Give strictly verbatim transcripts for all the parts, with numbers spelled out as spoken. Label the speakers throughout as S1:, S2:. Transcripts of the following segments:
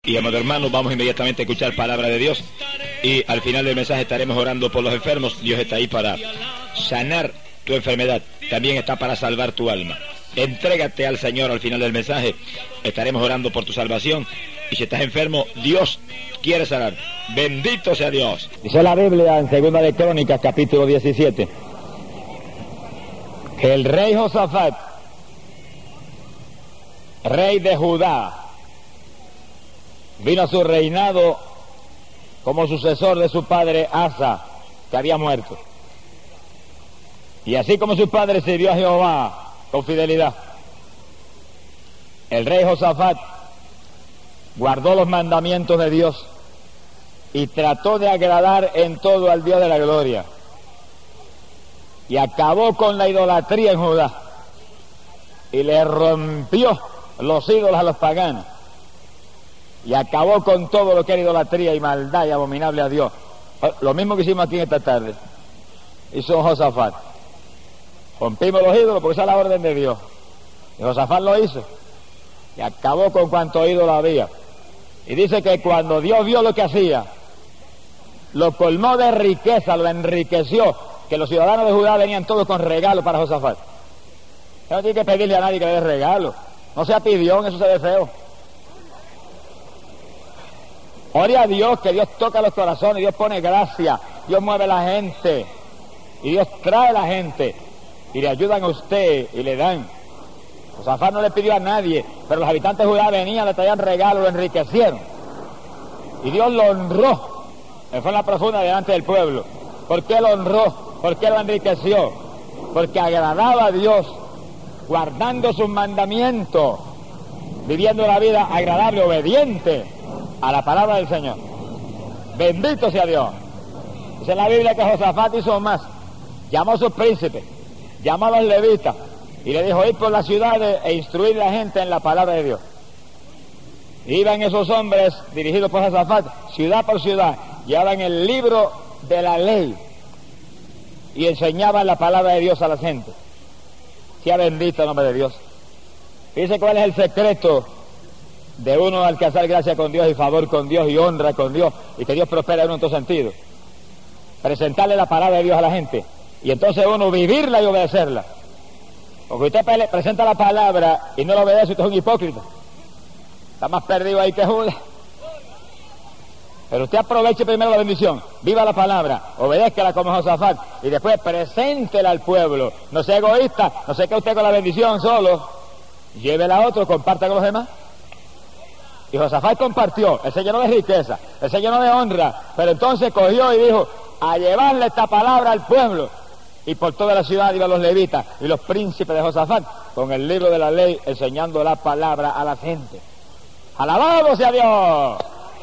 S1: Y amados hermanos, vamos inmediatamente a escuchar palabra de Dios y al final del mensaje estaremos orando por los enfermos. Dios está ahí para sanar tu enfermedad, también está para salvar tu alma. Entrégate al Señor al final del mensaje, estaremos orando por tu salvación y si estás enfermo, Dios quiere sanar. Bendito sea Dios. Dice la Biblia en Segunda de Crónicas, capítulo diecisiete, que el rey Josafat, rey de Judá, vino a su reinado como sucesor de su padre Asa, que había muerto. Y así como su padre sirvió a Jehová con fidelidad, el rey Josafat guardó los mandamientos de Dios y trató de agradar en todo al Dios de la gloria. Y acabó con la idolatría en Judá y le rompió los ídolos a los paganos. Y acabó con todo lo que era idolatría y maldad y abominable a Dios. Lo mismo que hicimos aquí en esta tarde. Hizo Josafat. Rompimos los ídolos porque esa es la orden de Dios. Y Josafat lo hizo. Y acabó con cuanto ídolo había. Y dice que cuando Dios vio lo que hacía, lo colmó de riqueza, lo enriqueció, que los ciudadanos de Judá venían todos con regalos para Josafat. No tiene que pedirle a nadie que le dé regalos. No sea pidión, eso se ve feo. Ore a Dios, que Dios toca los corazones, Dios pone gracia, Dios mueve a la gente, y Dios trae a la gente, y le ayudan a usted, y le dan. Josafat no le pidió a nadie, pero los habitantes de Judá venían, le traían regalos, lo enriquecieron. Y Dios lo honró, él fue en la profunda delante del pueblo. ¿Por qué lo honró? ¿Por qué lo enriqueció? Porque agradaba a Dios, guardando sus mandamientos, viviendo la vida agradable, obediente a la palabra del Señor. Bendito sea Dios. Dice en la Biblia que Josafat hizo más. Llamó a sus príncipes, llamó a los levitas y le dijo: ir por las ciudades e instruir a la gente en la palabra de Dios. Iban esos hombres dirigidos por Josafat, ciudad por ciudad, llevaban el libro de la ley y enseñaban la palabra de Dios a la gente. Sea bendito el nombre de Dios. Dice cuál es el secreto de uno alcanzar gracia con Dios y favor con Dios y honra con Dios y que Dios prospere a uno en todo sentido. Presentarle la palabra de Dios a la gente y entonces uno vivirla y obedecerla. Porque usted presenta la palabra y no la obedece, usted es un hipócrita. Está más perdido ahí que Judas. Pero usted aproveche primero la bendición, viva la palabra, obedézcala como Josafat y después preséntela al pueblo. No sea egoísta, no se quede usted con la bendición solo, llévela a otro, comparta con los demás. Y Josafat compartió, él se llenó de riqueza, él se llenó de honra, pero entonces cogió y dijo: a llevarle esta palabra al pueblo. Y por toda la ciudad iban los levitas y los príncipes de Josafat con el libro de la ley enseñando la palabra a la gente. ¡Alabado sea Dios!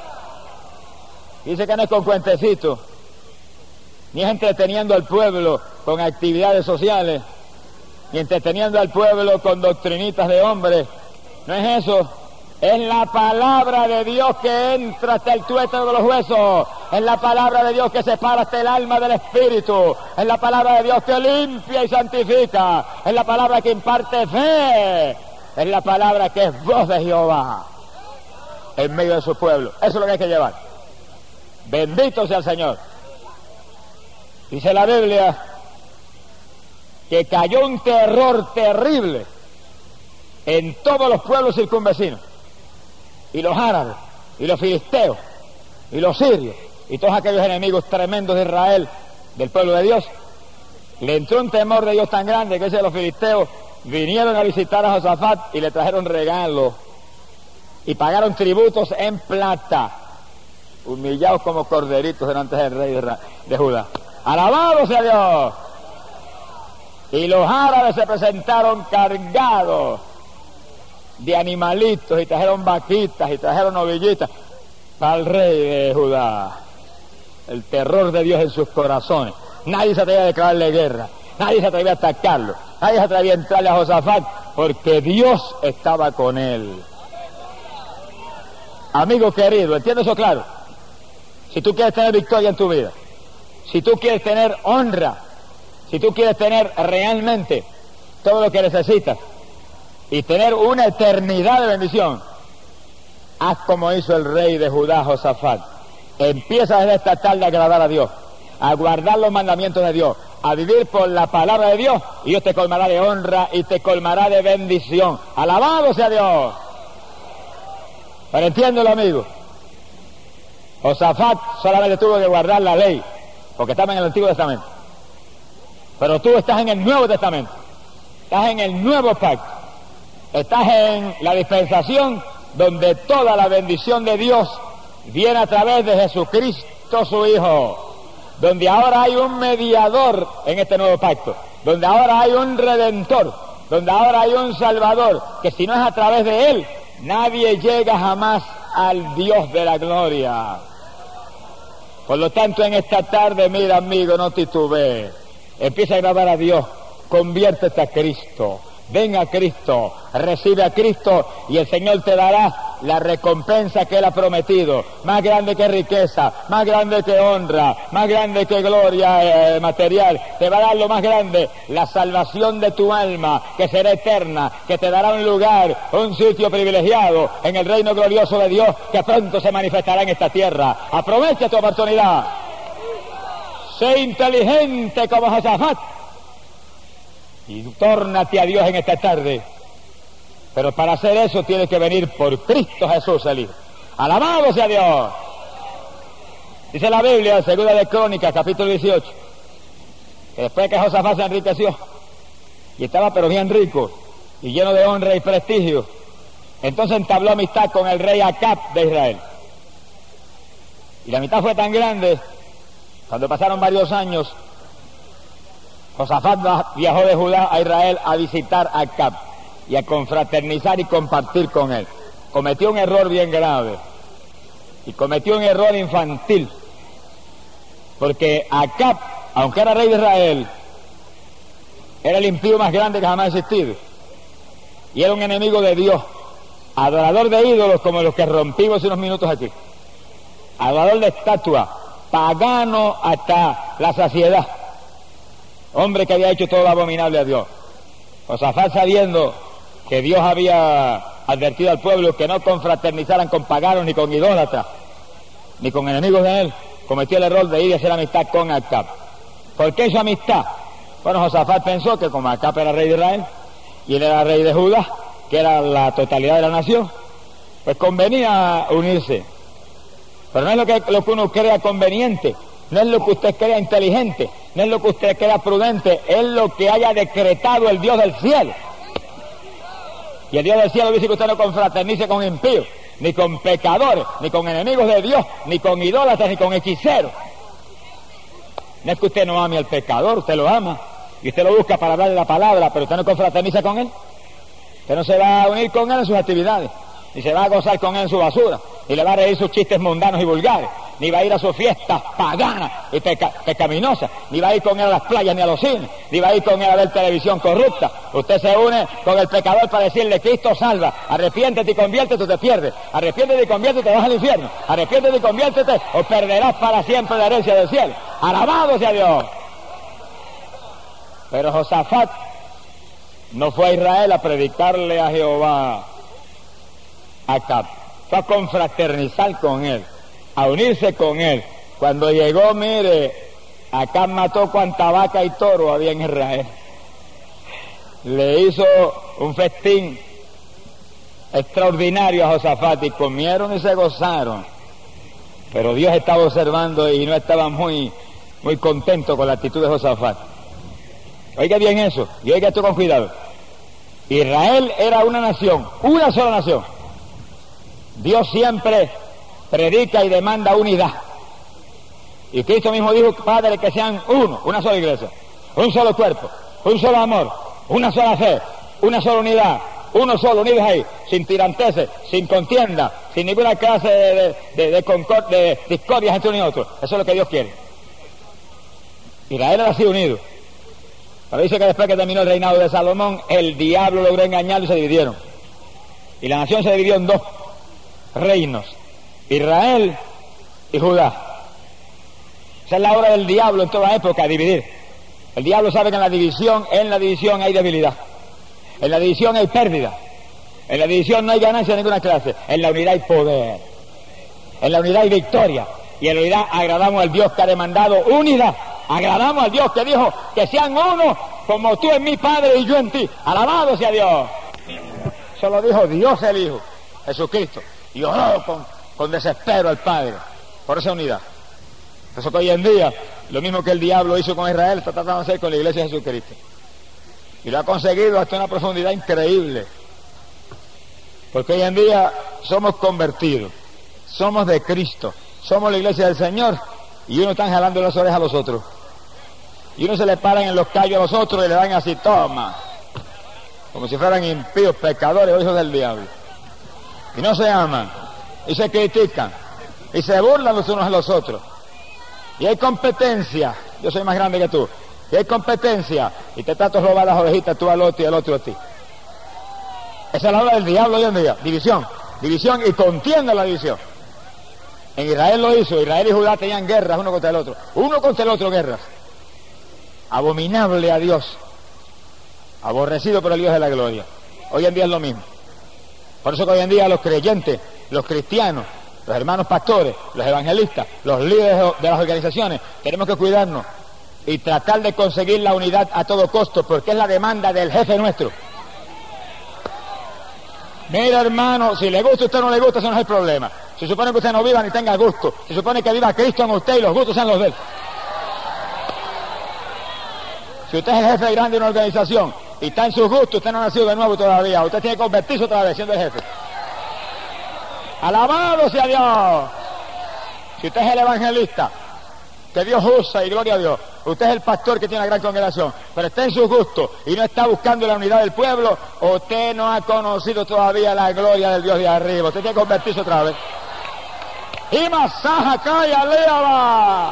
S1: Dice que no es con cuentecitos, ni es entreteniendo al pueblo con actividades sociales, ni entreteniendo al pueblo con doctrinitas de hombres. No es eso. Es la palabra de Dios que entra hasta el tuétano de los huesos. Es la palabra de Dios que separa hasta el alma del espíritu. Es la palabra de Dios que limpia y santifica. Es la palabra que imparte fe. Es la palabra que es voz de Jehová en medio de su pueblo. Eso es lo que hay que llevar. Bendito sea el Señor. Dice la Biblia que cayó un terror terrible en todos los pueblos circunvecinos. Y los árabes, y los filisteos, y los sirios, y todos aquellos enemigos tremendos de Israel, del pueblo de Dios, le entró un temor de Dios tan grande que ese de los filisteos vinieron a visitar a Josafat y le trajeron regalos, y pagaron tributos en plata, humillados como corderitos delante del rey de, de Judá. ¡Alabado sea Dios! Y los árabes se presentaron cargados de animalitos y trajeron vaquitas y trajeron novillitas para el rey de Judá. El terror de Dios en sus corazones. Nadie se atrevía a declararle guerra, nadie se atrevía a atacarlo, nadie se atrevía a entrarle a Josafat porque Dios estaba con él. Amigo querido, ¿entiendes eso claro? Si tú quieres tener victoria en tu vida, si tú quieres tener honra, si tú quieres tener realmente todo lo que necesitas y tener una eternidad de bendición, haz como hizo el rey de Judá, Josafat. Empieza desde esta tarde a agradar a Dios, a guardar los mandamientos de Dios, a vivir por la palabra de Dios, y Dios te colmará de honra y te colmará de bendición. ¡Alabado sea Dios! Pero entiéndelo, amigo. Josafat solamente tuvo que guardar la ley, porque estaba en el Antiguo Testamento. Pero tú estás en el Nuevo Testamento, estás en el Nuevo Pacto, estás en la dispensación donde toda la bendición de Dios viene a través de Jesucristo su Hijo, donde ahora hay un mediador en este nuevo pacto, donde ahora hay un redentor, donde ahora hay un salvador, que si no es a través de él, nadie llega jamás al Dios de la gloria. Por lo tanto, en esta tarde, mira, amigo, no titubees, empieza a agradar a Dios, conviértete a Cristo, ven a Cristo, recibe a Cristo, y el Señor te dará la recompensa que Él ha prometido, más grande que riqueza, más grande que honra, más grande que gloria eh, material. Te va a dar lo más grande, la salvación de tu alma, que será eterna, que te dará un lugar, un sitio privilegiado en el reino glorioso de Dios, que pronto se manifestará en esta tierra. Aprovecha tu oportunidad. Sé inteligente como Josafat y tórnate a Dios en esta tarde. Pero para hacer eso tienes que venir por Cristo Jesús el Hijo. ¡Alabado sea Dios! Dice la Biblia, segunda de Crónicas, capítulo dieciocho, que después que Josafat se enriqueció, y estaba pero bien rico, y lleno de honra y prestigio, entonces entabló amistad con el rey Acab de Israel. Y la amistad fue tan grande, cuando pasaron varios años, Josafat viajó de Judá a Israel a visitar a Acab y a confraternizar y compartir con él. Cometió un error bien grave, y cometió un error infantil, porque Acab, aunque era rey de Israel, era el impío más grande que jamás ha existido, y era un enemigo de Dios, adorador de ídolos como los que rompimos unos minutos aquí, adorador de estatuas, pagano hasta la saciedad, hombre que había hecho todo lo abominable a Dios. Josafat, sabiendo que Dios había advertido al pueblo que no confraternizaran con paganos, ni con idólatras, ni con enemigos de él, cometió el error de ir a hacer amistad con Acab. ¿Por qué hizo amistad? Bueno, Josafat pensó que como Acab era rey de Israel y él era rey de Judá, que era la totalidad de la nación, pues convenía unirse. Pero no es lo que, lo que uno crea conveniente, no es lo que usted crea inteligente, no es lo que usted crea prudente, es lo que haya decretado el Dios del cielo. Y el Dios del cielo dice que usted no confraternice con impíos, ni con pecadores, ni con enemigos de Dios, ni con idólatras, ni con hechiceros. No es que usted no ame al pecador, usted lo ama, y usted lo busca para darle la palabra, pero usted no confraterniza con él. Usted no se va a unir con él en sus actividades, ni se va a gozar con él en su basura, ni le va a reír sus chistes mundanos y vulgares, ni va a ir a sus fiestas paganas y peca, pecaminosas, ni va a ir con él a las playas ni a los cines, ni va a ir con él a ver televisión corrupta. Usted se une con el pecador para decirle: Cristo salva, arrepiéntete y conviértete o te pierdes, arrepiéntete y conviértete, te vas al infierno, arrepiéntete y conviértete o perderás para siempre la herencia del cielo. ¡Alabado sea Dios! Pero Josafat no fue a Israel a predicarle a Jehová a Acab, fue a confraternizar con él, a unirse con él. Cuando llegó, mire, Acab mató cuanta vaca y toro había en Israel. Le hizo un festín extraordinario a Josafat y comieron y se gozaron. Pero Dios estaba observando y no estaba muy, muy contento con la actitud de Josafat. Oiga bien eso, y oiga esto con cuidado. Israel era una nación, una sola nación. Dios siempre predica y demanda unidad. Y Cristo mismo dijo: Padre, que sean uno, una sola iglesia, un solo cuerpo, un solo amor, una sola fe, una sola unidad, uno solo, unidos ahí, sin tiranteses, sin contienda, sin ninguna clase de, de, de, de, concord, de discordias entre uno y otro. Eso es lo que Dios quiere. Israel era así unido. Pero dice que después que terminó el reinado de Salomón, el diablo logró engañarlo y se dividieron. Y la nación se dividió en dos reinos: Israel y Judá. Esa es la obra del diablo en toda época, dividir. El diablo sabe que en la división, en la división hay debilidad, en la división hay pérdida, En la división no hay ganancia de ninguna clase. En la unidad hay poder. En la unidad hay victoria. Y en la unidad agradamos al Dios que ha demandado unidad. Agradamos al Dios que dijo que sean uno como tú en mi Padre y yo en ti. Alabado sea Dios. Eso lo dijo Dios el Hijo, Jesucristo. Y oró con, con desespero al Padre por esa unidad. Eso que hoy en día, lo mismo que el diablo hizo con Israel, está tratando de hacer con la iglesia de Jesucristo. Y lo ha conseguido hasta una profundidad increíble. Porque hoy en día somos convertidos, somos de Cristo, somos la iglesia del Señor, y uno está jalando las orejas a los otros. Y uno se le paran en los callos a los otros y le dan así, toma, como si fueran impíos, pecadores o hijos del diablo. Y no se aman, y se critican, y se burlan los unos a los otros. Y hay competencia, yo soy más grande que tú, y hay competencia, y te trato de robar las ovejitas tú al otro y al otro a ti. Esa es la obra del diablo hoy en día, división, división y contienda la división. En Israel lo hizo, Israel y Judá tenían guerras uno contra el otro, uno contra el otro guerras. Abominable a Dios, aborrecido por el Dios de la gloria. Hoy en día es lo mismo. Por eso que hoy en día los creyentes, los cristianos, los hermanos pastores, los evangelistas, los líderes de las organizaciones, tenemos que cuidarnos y tratar de conseguir la unidad a todo costo, porque es la demanda del jefe nuestro. Mira, hermano, si le gusta a usted o no le gusta, eso no es el problema. Se supone que usted no viva ni tenga gusto. Se supone que viva Cristo en usted y los gustos sean los de él. Si usted es el jefe grande de una organización y está en sus gustos, usted no ha nacido de nuevo todavía. Usted tiene que convertirse otra vez siendo el jefe. ¡Alabado sea Dios! Si usted es el evangelista que Dios usa y gloria a Dios, usted es el pastor que tiene una gran congregación, pero está en sus gustos y no está buscando la unidad del pueblo, usted no ha conocido todavía la gloria del Dios de arriba. Usted tiene que convertirse otra vez. Y masaja calla, léala.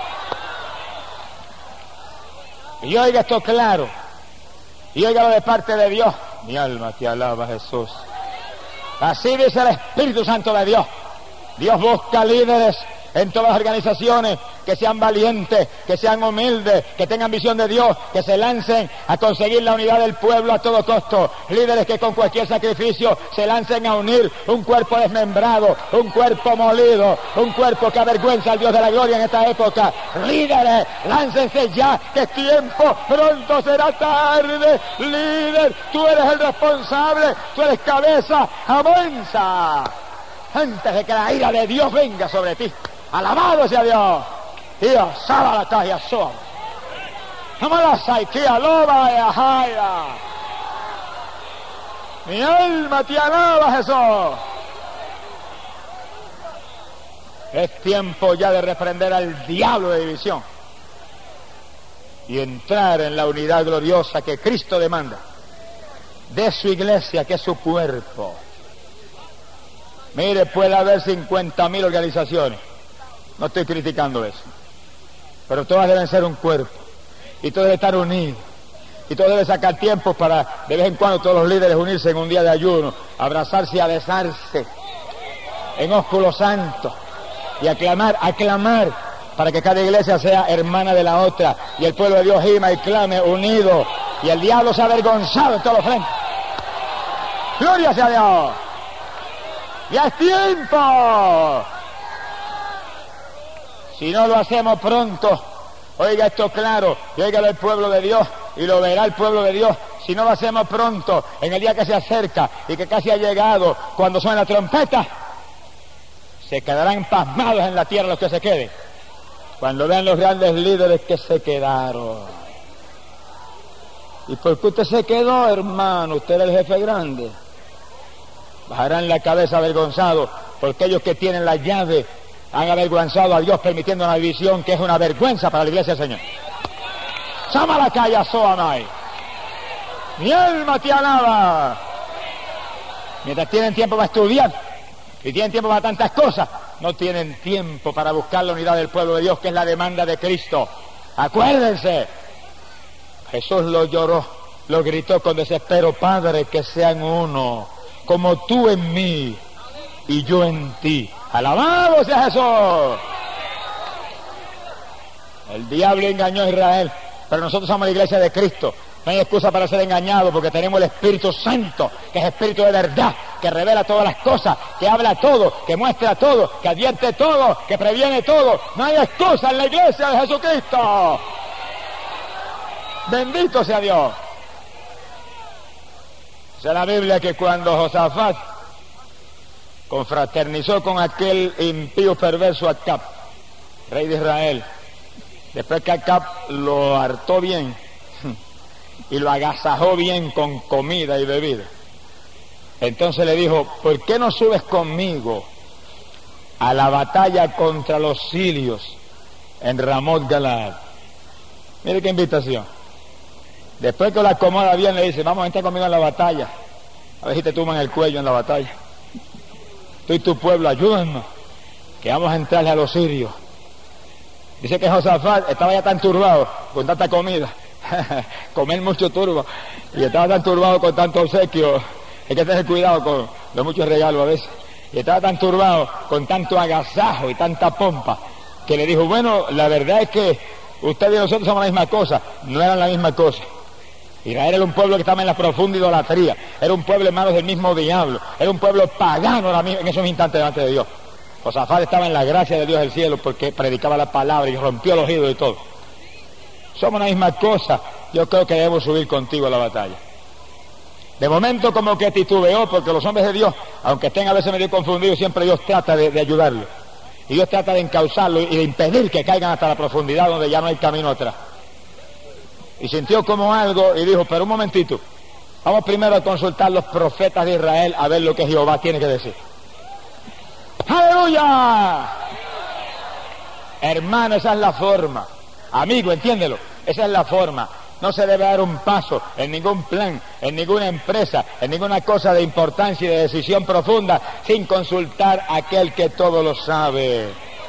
S1: Y oiga esto claro, y óigalo de parte de Dios. Mi alma te alaba, Jesús. Así dice el Espíritu Santo de Dios. Dios busca líderes en todas las organizaciones que sean valientes, que sean humildes, que tengan visión de Dios, que se lancen a conseguir la unidad del pueblo a todo costo. Líderes que con cualquier sacrificio se lancen a unir un cuerpo desmembrado, un cuerpo molido, un cuerpo que avergüenza al Dios de la gloria en esta época. Líderes, láncense ya, que es tiempo, pronto será tarde. Líder, tú eres el responsable, tú eres cabeza, avanza antes de que la ira de Dios venga sobre ti. Alabado sea Dios. Dios, sala la calle, soa. Amala saikia, loba y ajaya. Mi alma te alaba, Jesús. Es tiempo ya de reprender al diablo de división y entrar en la unidad gloriosa que Cristo demanda de su iglesia, que es su cuerpo. Mire, puede haber cincuenta mil organizaciones. No estoy criticando eso. Pero todas deben ser un cuerpo. Y todos deben estar unidos. Y todos deben sacar tiempo para, de vez en cuando, todos los líderes unirse en un día de ayuno, abrazarse y a besarse en ósculo santo. Y aclamar, aclamar, para que cada iglesia sea hermana de la otra. Y el pueblo de Dios gima y clame unido. Y el diablo se ha avergonzado en todos los frentes. ¡Gloria sea a Dios! ¡Ya es tiempo! Si no lo hacemos pronto, oiga esto claro, y óigalo el pueblo de Dios, y lo verá el pueblo de Dios. Si no lo hacemos pronto, en el día que se acerca y que casi ha llegado, cuando suena la trompeta, se quedarán pasmados en la tierra los que se queden, cuando vean los grandes líderes que se quedaron. ¿Y por qué usted se quedó, hermano? Usted era el jefe grande. Bajarán la cabeza avergonzados, porque ellos que tienen la llave han avergonzado a Dios permitiendo una división que es una vergüenza para la iglesia del Señor. ¡Sama la calle, Soamai! Mi alma te alaba. Mientras tienen tiempo para estudiar y tienen tiempo para tantas cosas, no tienen tiempo para buscar la unidad del pueblo de Dios, que es la demanda de Cristo. Acuérdense, Jesús lo lloró, lo gritó con desespero: Padre, que sean uno, como tú en mí y yo en ti. ¡Alabado sea Jesús! El diablo engañó a Israel, pero nosotros somos la iglesia de Cristo. No hay excusa para ser engañado porque tenemos el Espíritu Santo, que es Espíritu de verdad, que revela todas las cosas, que habla todo, que muestra todo, que advierte todo, que previene todo. No hay excusa en la iglesia de Jesucristo. Bendito sea Dios. Dice la Biblia que cuando Josafat confraternizó con aquel impío perverso Acab, rey de Israel, después que Acab lo hartó bien y lo agasajó bien con comida y bebida, entonces le dijo: ¿por qué no subes conmigo a la batalla contra los sirios en Ramot Galaad? Mire qué invitación. Después que lo acomoda bien, le dice: vamos a entrar conmigo en la batalla, a ver si te tuman el cuello en la batalla. Tú y tu pueblo, ayúdanos, que vamos a entrarle a los sirios. Dice que Josafat estaba ya tan turbado con tanta comida, comer mucho turbo, y estaba tan turbado con tanto obsequio. Hay que tener cuidado con los muchos regalos a veces. Y estaba tan turbado con tanto agasajo y tanta pompa, que le dijo: bueno, la verdad es que ustedes y nosotros somos la misma cosa. No eran la misma cosa. Israel era un pueblo que estaba en la profunda idolatría, era un pueblo en manos del mismo diablo, era un pueblo pagano ahora mismo, en esos instantes delante de Dios. Josafat estaba en la gracia de Dios del cielo porque predicaba la palabra y rompió los ídolos y todo. Somos la misma cosa. Yo creo que debemos subir contigo a la batalla. De momento como que titubeó, porque los hombres de Dios, aunque estén a veces medio confundidos, siempre Dios trata de, de ayudarlos. Y Dios trata de encauzarlo y de impedir que caigan hasta la profundidad donde ya no hay camino atrás. Y sintió como algo y dijo: pero un momentito, vamos primero a consultar los profetas de Israel a ver lo que Jehová tiene que decir. ¡Aleluya! Hermano, esa es la forma. Amigo, entiéndelo, esa es la forma. No se debe dar un paso en ningún plan, en ninguna empresa, en ninguna cosa de importancia y de decisión profunda sin consultar a aquel que todo lo sabe.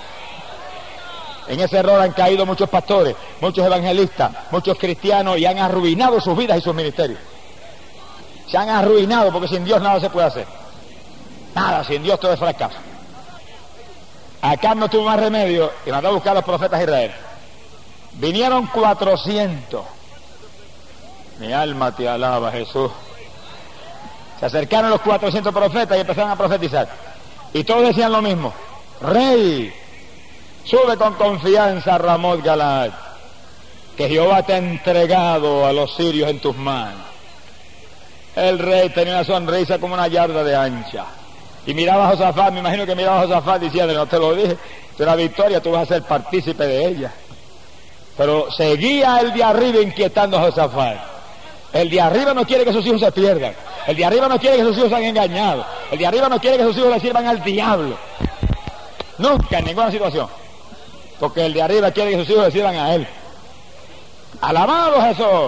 S1: En ese error han caído muchos pastores, muchos evangelistas, muchos cristianos, y han arruinado sus vidas y sus ministerios. Se han arruinado porque sin Dios nada se puede hacer. Nada, sin Dios todo es fracaso. Acá no tuvo más remedio y mandó a buscar a los profetas de Israel. Vinieron cuatrocientos. Mi alma te alaba, Jesús. Se acercaron los cuatrocientos profetas y empezaron a profetizar. Y todos decían lo mismo: Rey, sube con confianza a Ramot Galaad, que Jehová te ha entregado a los sirios en tus manos. El rey tenía una sonrisa como una yarda de ancha. Y miraba a Josafat, me imagino que miraba a Josafat diciendo: no te lo dije, de la victoria tú vas a ser partícipe de ella. Pero seguía el de arriba inquietando a Josafat. El de arriba no quiere que sus hijos se pierdan. El de arriba no quiere que sus hijos sean engañados. El de arriba no quiere que sus hijos le sirvan al diablo. Nunca, en ninguna situación. Porque el de arriba quiere que sus hijos le sirvan a él. ¡Alabado Jesús!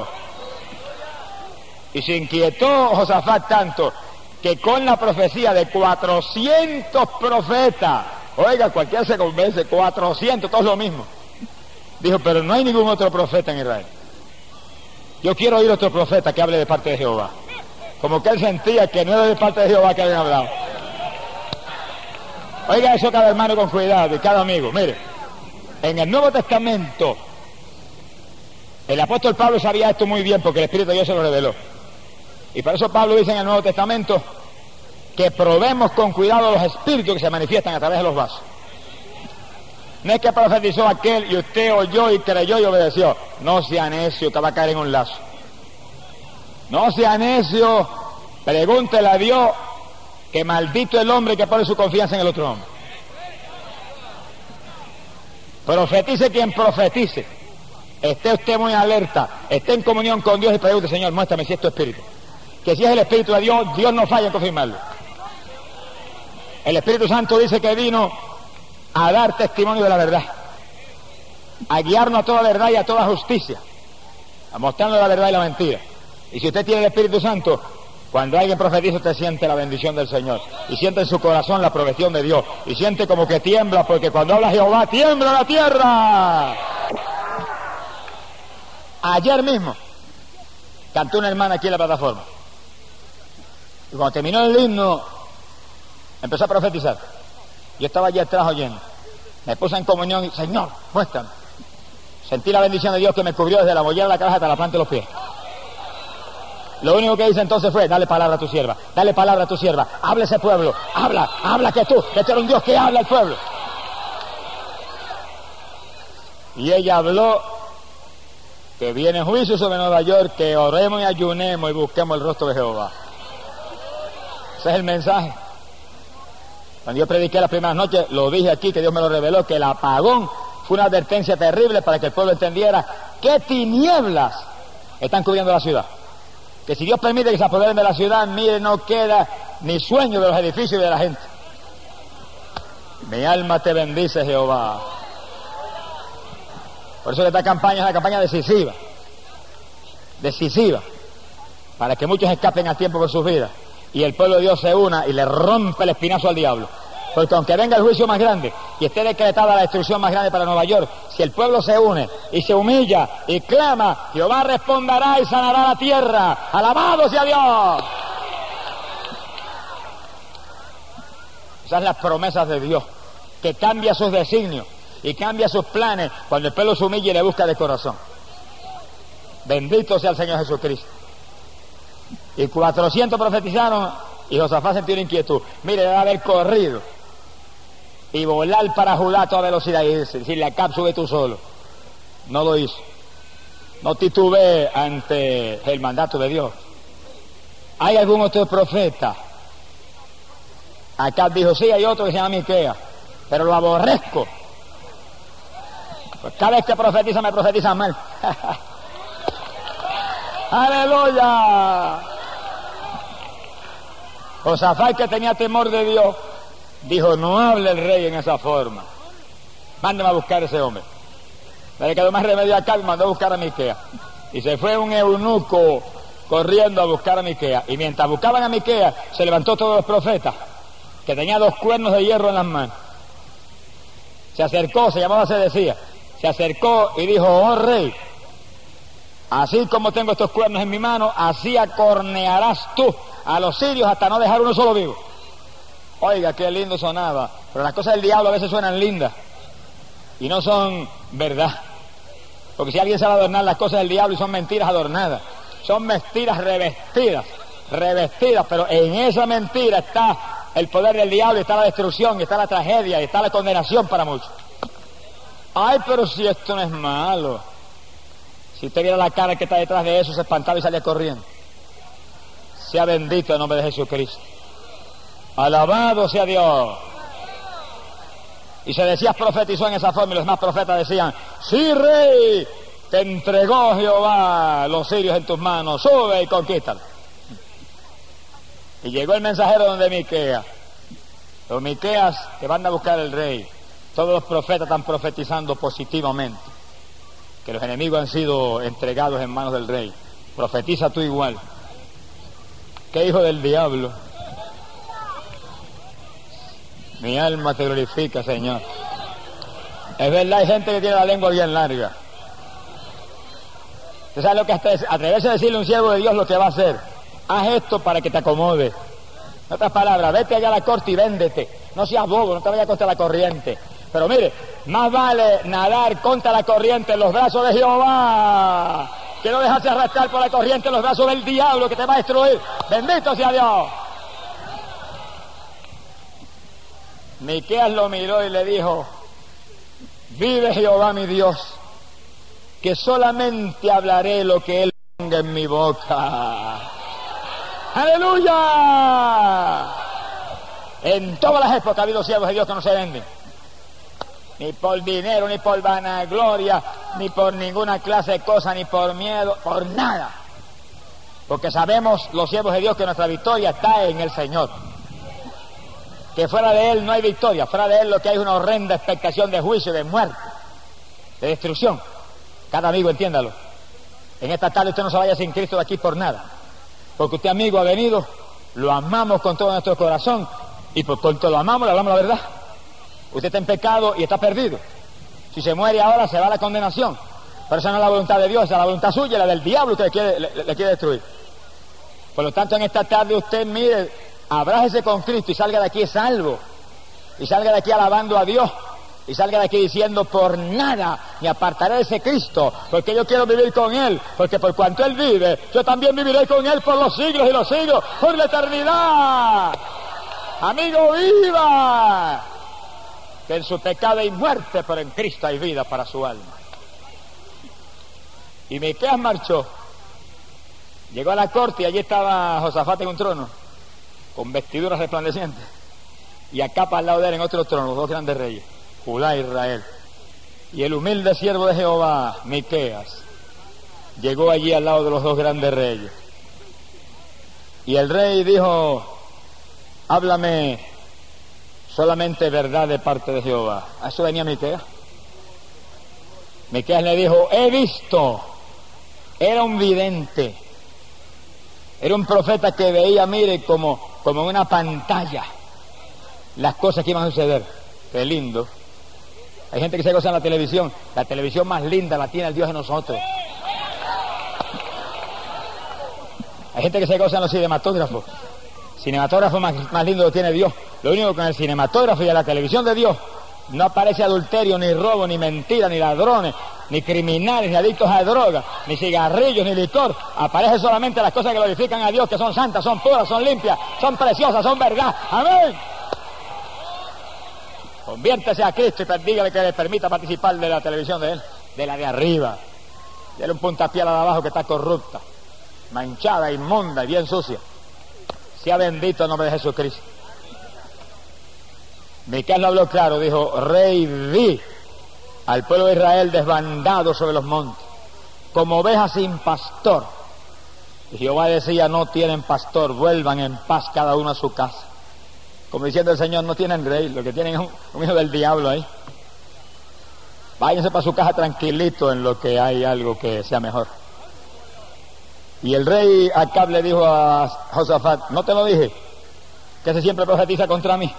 S1: Y se inquietó Josafat tanto que con la profecía de cuatrocientos profetas, oiga, cualquiera se convence, cuatrocientos, todos lo mismo. Dijo: pero no hay ningún otro profeta en Israel. Yo quiero oír otro profeta que hable de parte de Jehová. Como que él sentía que no era de parte de Jehová que habían hablado. Oiga eso cada hermano con cuidado y cada amigo. Mire, en el Nuevo Testamento, el apóstol Pablo sabía esto muy bien porque el Espíritu de Dios se lo reveló. Y por eso Pablo dice en el Nuevo Testamento que probemos con cuidado los espíritus que se manifiestan a través de los vasos. No es que profetizó aquel y usted oyó y creyó y obedeció. No sea necio, que va a caer en un lazo. No sea necio, pregúntele a Dios, que maldito el hombre que pone su confianza en el otro hombre. Profetice quien profetice. Esté usted muy alerta, esté en comunión con Dios y pregunte: Señor, muéstrame si es tu espíritu. Que si es el Espíritu de Dios, Dios no falla en confirmarlo. El Espíritu Santo dice que vino a dar testimonio de la verdad, a guiarnos a toda verdad y a toda justicia, a mostrarnos la verdad y la mentira. Y si usted tiene el Espíritu Santo, cuando alguien profetiza, usted siente la bendición del Señor y siente en su corazón la provisión de Dios y siente como que tiembla, porque cuando habla Jehová tiembla la tierra. Ayer mismo cantó una hermana aquí en la plataforma y cuando terminó el himno empezó a profetizar. Yo estaba allí atrás oyendo, me puse en comunión y: Señor, muéstrame. Sentí la bendición de Dios que me cubrió desde la mollera de la cabeza hasta la planta de los pies. Lo único que hizo entonces fue, dale palabra a tu sierva, dale palabra a tu sierva, habla ese pueblo, habla, habla que tú, que tú eres un Dios que habla al pueblo. Y ella habló que viene juicio sobre Nueva York, que oremos y ayunemos y busquemos el rostro de Jehová. Ese es el mensaje. Cuando yo prediqué las primeras noches, lo dije aquí, que Dios me lo reveló, que el apagón fue una advertencia terrible para que el pueblo entendiera qué tinieblas están cubriendo la ciudad. Que si Dios permite que se apoderen de la ciudad, mire, no queda ni sueño de los edificios y de la gente. Mi alma te bendice, Jehová. Por eso que esta campaña es una campaña decisiva. Decisiva. Para que muchos escapen a tiempo con sus vidas. Y el pueblo de Dios se una y le rompe el espinazo al diablo. Porque aunque venga el juicio más grande y esté decretada la destrucción más grande para Nueva York, si el pueblo se une y se humilla y clama, Jehová responderá y sanará la tierra. ¡Alabado sea Dios! Esas son las promesas de Dios, que cambia sus designios y cambia sus planes cuando el pueblo se humilla y le busca de corazón. Bendito sea el Señor Jesucristo. Y cuatrocientos profetizaron y Josafat sintió una inquietud. Mire, debe haber corrido y volar para Judá a toda velocidad y decirle a Acab, sube tú solo. No lo hizo. No titubeé ante el mandato de Dios. ¿Hay algún otro profeta? Acab dijo, sí, hay otro que se llama Miqueas, pero lo aborrezco. Pues cada vez que profetiza, me profetiza mal. ¡Aleluya! Josafat, que tenía temor de Dios, dijo, no hable el rey en esa forma. Mándeme a buscar a ese hombre. Le quedó más remedio a Acab y mandó a buscar a Miqueas. Y se fue un eunuco corriendo a buscar a Miqueas. Y mientras buscaban a Miqueas, se levantó todos los profetas, que tenía dos cuernos de hierro en las manos. Se acercó, se llamaba Sedecías. Se acercó y dijo, oh rey, así como tengo estos cuernos en mi mano, así acornearás tú a los sirios hasta no dejar uno solo vivo. Oiga, qué lindo sonaba. Pero las cosas del diablo a veces suenan lindas y no son verdad. Porque si alguien sabe adornar las cosas del diablo y son mentiras adornadas, son mentiras revestidas, revestidas, pero en esa mentira está el poder del diablo, y está la destrucción, y está la tragedia, y está la condenación para muchos. Ay, pero si esto no es malo. Si usted viera la cara que está detrás de eso, se espantaba y salía corriendo. Sea bendito el nombre de Jesucristo. Alabado sea Dios. Y Sedecías profetizó en esa forma, y los demás profetas decían, sí, rey, te entregó Jehová los sirios en tus manos, sube y conquístalo. Y llegó el mensajero donde Miqueas. Los Miqueas que van a buscar al rey. Todos los profetas están profetizando positivamente, que los enemigos han sido entregados en manos del rey. Profetiza tú igual. ¿Qué hijo del diablo? Mi alma te glorifica, Señor. Es verdad, hay gente que tiene la lengua bien larga. ¿Usted sabe lo que hasta es? Atreverse a decirle a un siervo de Dios lo que va a hacer? Haz esto para que te acomode. En otras palabras, vete allá a la corte y véndete. No seas bobo, no te vayas contra la corriente. Pero mire, más vale nadar contra la corriente en los brazos de Jehová que no dejarse arrastrar por la corriente en los brazos del diablo que te va a destruir. Bendito sea Dios. Miqueas lo miró y le dijo, vive Jehová mi Dios, que solamente hablaré lo que Él ponga en mi boca. ¡Aleluya! En todas las épocas ha habido siervos de Dios que no se venden. Ni por dinero, ni por vanagloria, ni por ninguna clase de cosa, ni por miedo, por nada. Porque sabemos los siervos de Dios que nuestra victoria está en el Señor. Que fuera de Él no hay victoria, fuera de Él lo que hay es una horrenda expectación de juicio, de muerte, de destrucción. Cada amigo, entiéndalo. En esta tarde usted no se vaya sin Cristo de aquí por nada. Porque usted, amigo, ha venido, lo amamos con todo nuestro corazón, y por cuanto lo amamos, le hablamos la verdad. Usted está en pecado y está perdido. Si se muere ahora, se va a la condenación. Pero esa no es la voluntad de Dios, esa es la voluntad suya y la del diablo que le quiere, le, le quiere destruir. Por lo tanto, en esta tarde usted, mire, abrájese con Cristo y salga de aquí salvo. Y salga de aquí alabando a Dios. y salga de aquí diciendo: por nada me apartaré de ese Cristo, porque yo quiero vivir con Él, porque por cuanto Él vive, yo también viviré con Él por los siglos y los siglos, por la eternidad. Amigo, viva, que en su pecado hay muerte, pero en Cristo hay vida para su alma. Y Miqueas marchó, llegó a la corte y allí estaba Josafat en un trono, con vestiduras resplandecientes, y Acab al lado de él en otro trono, los dos grandes reyes, Judá e Israel. Y el humilde siervo de Jehová, Miqueas, llegó allí al lado de los dos grandes reyes. Y el rey dijo: háblame solamente verdad de parte de Jehová. A eso venía Miqueas. Miqueas le dijo: he visto. Era un vidente, era un profeta que veía, mire, como, como en una pantalla las cosas que iban a suceder. Qué lindo. Hay gente que se goza en la televisión. La televisión más linda la tiene el Dios de nosotros. Hay gente que se goza en los cinematógrafos. Cinematógrafo más, más lindo lo tiene Dios. Lo único que con el cinematógrafo y en la televisión de Dios no aparece adulterio, ni robo, ni mentira, ni ladrones, ni criminales, ni adictos a drogas, ni cigarrillos, ni licor. Aparece solamente las cosas que glorifican a Dios, que son santas, son puras, son limpias, son preciosas, son verdad. Amén. Conviértese a Cristo y dígale que le permita participar de la televisión de Él, de la de arriba. Dele un puntapié a la de abajo que está corrupta, manchada, inmunda y bien sucia. Sea bendito el nombre de Jesucristo. Miqueas lo habló claro, dijo: rey, vi al pueblo de Israel desbandado sobre los montes, como ovejas sin pastor. Y Jehová decía: no tienen pastor, vuelvan en paz cada uno a su casa. Como diciendo el Señor: no tienen rey, lo que tienen es un, un hijo del diablo ahí. Váyanse para su casa tranquilito en lo que hay algo que sea mejor. Y el rey Acab le dijo a Josafat: ¿no te lo dije? Que ese siempre profetiza contra mí.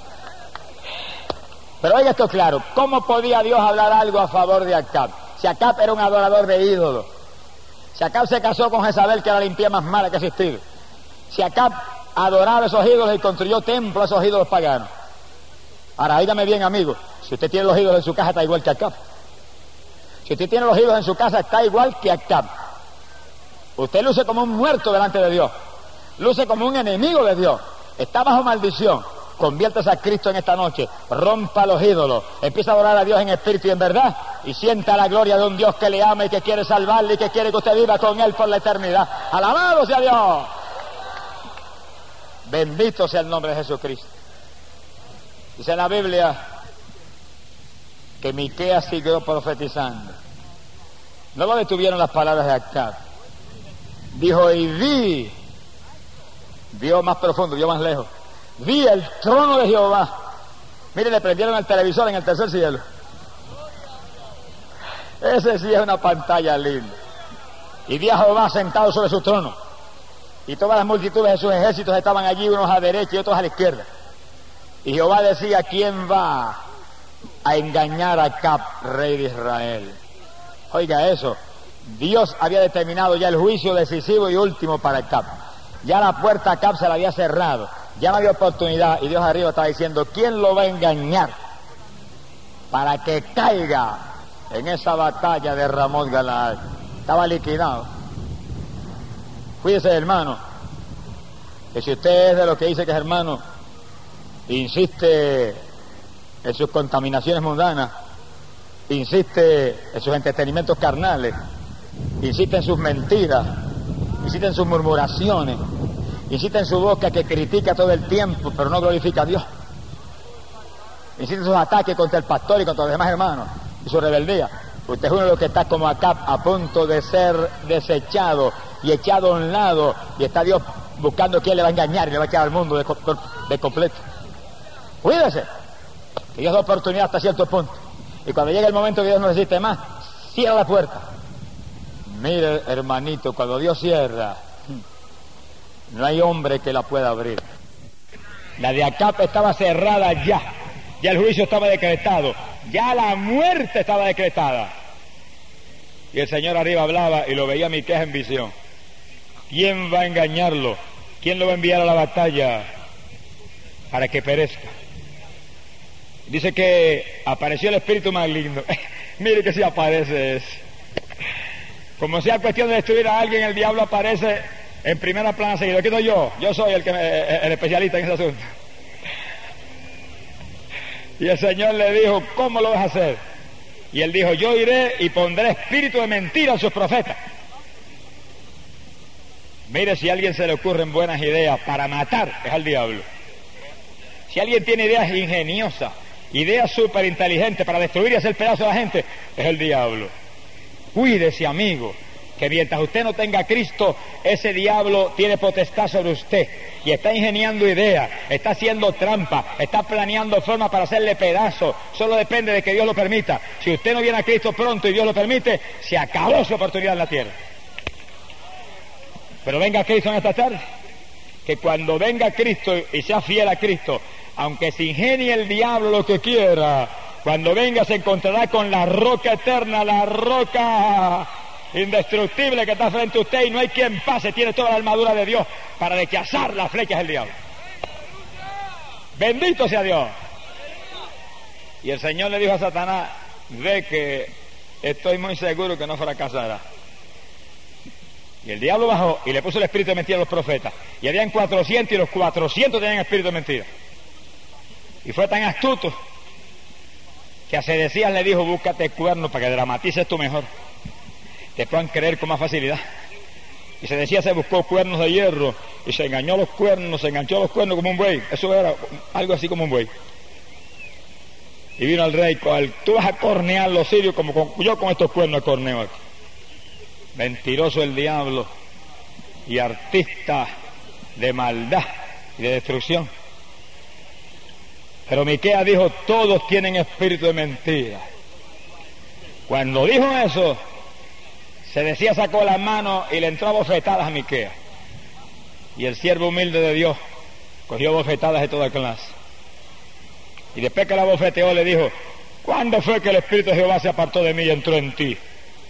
S1: Pero oiga esto claro, ¿cómo podía Dios hablar algo a favor de Acab? Si Acab era un adorador de ídolos, si Acab se casó con Jezabel, que era la impía más mala que ha existido, si Acab adoraba esos ídolos y construyó templos a esos ídolos paganos. Ahora, oígame bien, amigo, si usted tiene los ídolos en su casa, está igual que Acab. Si usted tiene los ídolos en su casa, está igual que Acab. Usted luce como un muerto delante de Dios, luce como un enemigo de Dios, está bajo maldición. Conviértase a Cristo en esta noche, rompa los ídolos, empieza a adorar a Dios en espíritu y en verdad, y sienta la gloria de un Dios que le ama y que quiere salvarle y que quiere que usted viva con Él por la eternidad. ¡Alabado sea Dios! Bendito sea el nombre de Jesucristo. Dice en la Biblia que Miqueas siguió profetizando. No lo detuvieron las palabras de Acab. Dijo: y vi, vio más profundo, vio más lejos. Vi el trono de Jehová. Mire, le prendieron el televisor en el tercer cielo. Ese sí es una pantalla linda. Y vi a Jehová sentado sobre su trono. Y todas las multitudes de sus ejércitos estaban allí, unos a derecha y otros a la izquierda. Y Jehová decía: ¿quién va a engañar a Acab, rey de Israel? Oiga eso. Dios había determinado ya el juicio decisivo y último para Acab. Ya la puerta a Acab se la había cerrado. Ya no había oportunidad, y Dios arriba estaba diciendo: ¿quién lo va a engañar para que caiga en esa batalla de Ramot Galaad? Estaba liquidado. Cuídese, hermano, que si usted es de lo que dice que es hermano, insiste en sus contaminaciones mundanas, insiste en sus entretenimientos carnales, insiste en sus mentiras, insiste en sus murmuraciones, insiste en su boca que critica todo el tiempo, pero no glorifica a Dios. Insiste en sus ataques contra el pastor y contra los demás hermanos y su rebeldía. Usted es uno de los que está como Acab, a punto de ser desechado y echado a un lado, y está Dios buscando quién le va a engañar y le va a echar al mundo de, de completo. Cuídese, que Dios da oportunidad hasta cierto punto, y cuando llegue el momento que Dios no resiste más, cierra la puerta. Mire, hermanito, cuando Dios cierra, no hay hombre que la pueda abrir. La de Acab estaba cerrada ya, ya el juicio estaba decretado, ya la muerte estaba decretada. Y el Señor arriba hablaba y lo veía Miqueas en visión. ¿Quién va a engañarlo? ¿Quién lo va a enviar a la batalla para que perezca? Dice que apareció el espíritu maligno. Mire que si aparece ese. Como sea cuestión de destruir a alguien, el diablo aparece en primera plana seguido. Aquí estoy yo, yo soy el, que me, el especialista en ese asunto. Y el Señor le dijo, ¿cómo lo vas a hacer? Y él dijo, yo iré y pondré espíritu de mentira en sus profetas. Mire, si a alguien se le ocurren buenas ideas para matar, es al diablo. Si alguien tiene ideas ingeniosas, ideas súper inteligentes para destruir y hacer pedazo a la gente, es el diablo. Cuídese, amigo, que mientras usted no tenga a Cristo, ese diablo tiene potestad sobre usted y está ingeniando ideas, está haciendo trampa, está planeando formas para hacerle pedazos. Solo depende de que Dios lo permita. Si usted no viene a Cristo pronto y Dios lo permite, se acabó su oportunidad en la tierra. Pero venga Cristo en esta tarde, que cuando venga Cristo y sea fiel a Cristo, aunque se ingenie el diablo lo que quiera, cuando venga se encontrará con la roca eterna, la roca indestructible que está frente a usted, y no hay quien pase, tiene toda la armadura de Dios para rechazar las flechas del diablo. Bendito sea Dios. Y el Señor le dijo a Satanás, ve que estoy muy seguro que no fracasará. Y el diablo bajó y le puso el espíritu de mentira a los profetas. Y habían cuatrocientos y los cuatrocientos tenían espíritu de mentira. Y fue tan astuto que a Sedecías le dijo, búscate cuernos para que dramatices tú mejor. Te puedan creer con más facilidad. Y Sedecías se buscó cuernos de hierro y se engañó los cuernos, se enganchó los cuernos como un buey. Eso era algo así como un buey. Y vino al rey, cual, tú vas a cornear los sirios como con, yo con estos cuernos corneo aquí. Mentiroso el diablo y artista de maldad y de destrucción. Pero Miqueas dijo, todos tienen espíritu de mentira. Cuando dijo eso, Sedecías sacó las manos y le entró a bofetadas a Miqueas. Y el siervo humilde de Dios cogió bofetadas de toda clase. Y después que la bofeteó le dijo, ¿cuándo fue que el espíritu de Jehová se apartó de mí y entró en ti?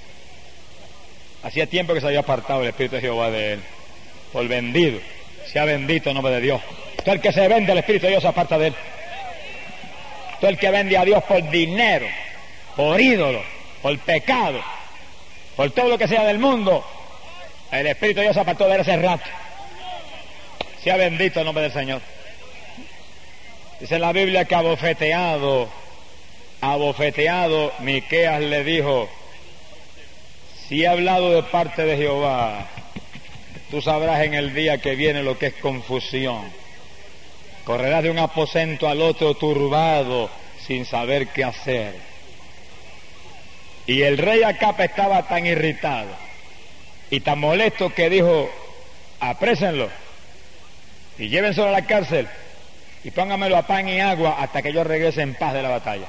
S1: Hacía tiempo que se había apartado el espíritu de Jehová de él. Por vendido, sea bendito el nombre de Dios. Todo el que se vende, el espíritu de Dios se aparta de él. Todo el que vende a Dios por dinero, por ídolo, por pecado, por todo lo que sea del mundo, el espíritu de Dios se apartó de él hace rato. Sea bendito el nombre del Señor. Dice en la Biblia que abofeteado, abofeteado, Miqueas le dijo, si he hablado de parte de Jehová, tú sabrás en el día que viene lo que es confusión. Correrás de un aposento al otro turbado, sin saber qué hacer. Y el rey Acab estaba tan irritado y tan molesto que dijo, aprésenlo y llévenselo a la cárcel y póngamelo a pan y agua hasta que yo regrese en paz de la batalla.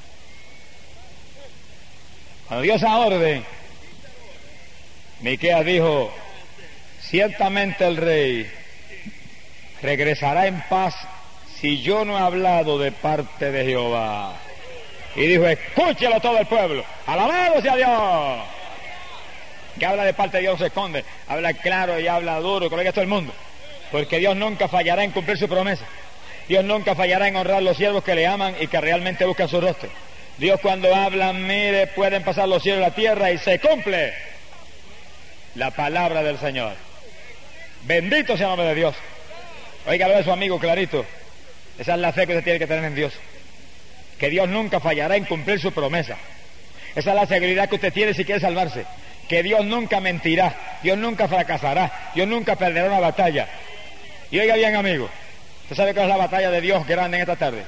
S1: Cuando dio esa orden, Miqueas dijo, ciertamente el rey regresará en paz si yo no he hablado de parte de Jehová. Y dijo, escúchelo todo el pueblo, alabado sea Dios. Que habla de parte de Dios no se esconde, habla claro y habla duro, que lo oiga todo el mundo, porque Dios nunca fallará en cumplir su promesa. Dios nunca fallará en honrar a los siervos que le aman y que realmente buscan su rostro. Dios cuando habla, mire, pueden pasar los cielos y la tierra y se cumple la palabra del Señor. Bendito sea el nombre de Dios. Óigalo de su amigo clarito. Esa es la fe que usted tiene que tener en Dios. Que Dios nunca fallará en cumplir su promesa. Esa es la seguridad que usted tiene si quiere salvarse. Que Dios nunca mentirá, Dios nunca fracasará, Dios nunca perderá una batalla. Y oiga bien, amigo, ¿usted sabe cuál es la batalla de Dios grande en esta tarde?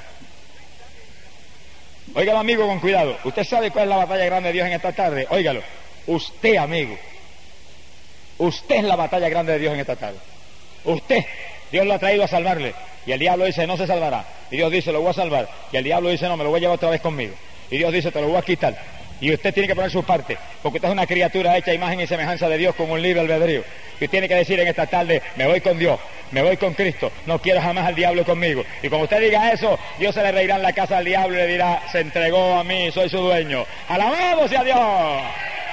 S1: Óigalo, amigo, con cuidado. ¿Usted sabe cuál es la batalla grande de Dios en esta tarde? Óigalo. Usted, amigo. Usted es la batalla grande de Dios en esta tarde. Usted. Dios lo ha traído a salvarle. Y el diablo dice, no se salvará. Y Dios dice, lo voy a salvar. Y el diablo dice, no, me lo voy a llevar otra vez conmigo. Y Dios dice, te lo voy a quitar. Y usted tiene que poner su parte, porque usted es una criatura hecha a imagen y semejanza de Dios con un libre albedrío. Y tiene que decir en esta tarde, me voy con Dios, me voy con Cristo, no quiero jamás al diablo conmigo. Y cuando usted diga eso, Dios se le reirá en la casa al diablo y le dirá, se entregó a mí, soy su dueño. ¡Alabado sea Dios!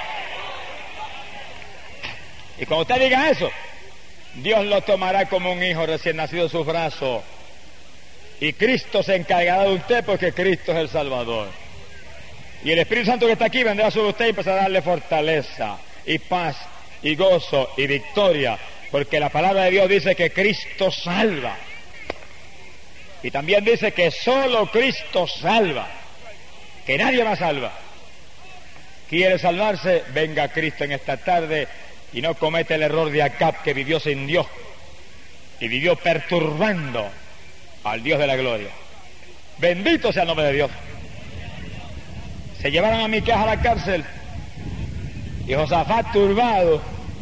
S1: Y cuando usted diga eso, Dios lo tomará como un hijo recién nacido en sus brazos Y Cristo se encargará de usted porque Cristo es el Salvador. Y el Espíritu Santo que está aquí vendrá sobre usted y empezará a darle fortaleza y paz y gozo y victoria, porque la palabra de Dios dice que Cristo salva. Y también dice que solo Cristo salva, que nadie más salva. ¿Quiere salvarse? Venga a Cristo en esta tarde y no comete el error de Acab, que vivió sin Dios y vivió perturbando al Dios de la gloria. Bendito sea el nombre de Dios. Se llevaron a Miqueas a la cárcel y Josafat, turbado,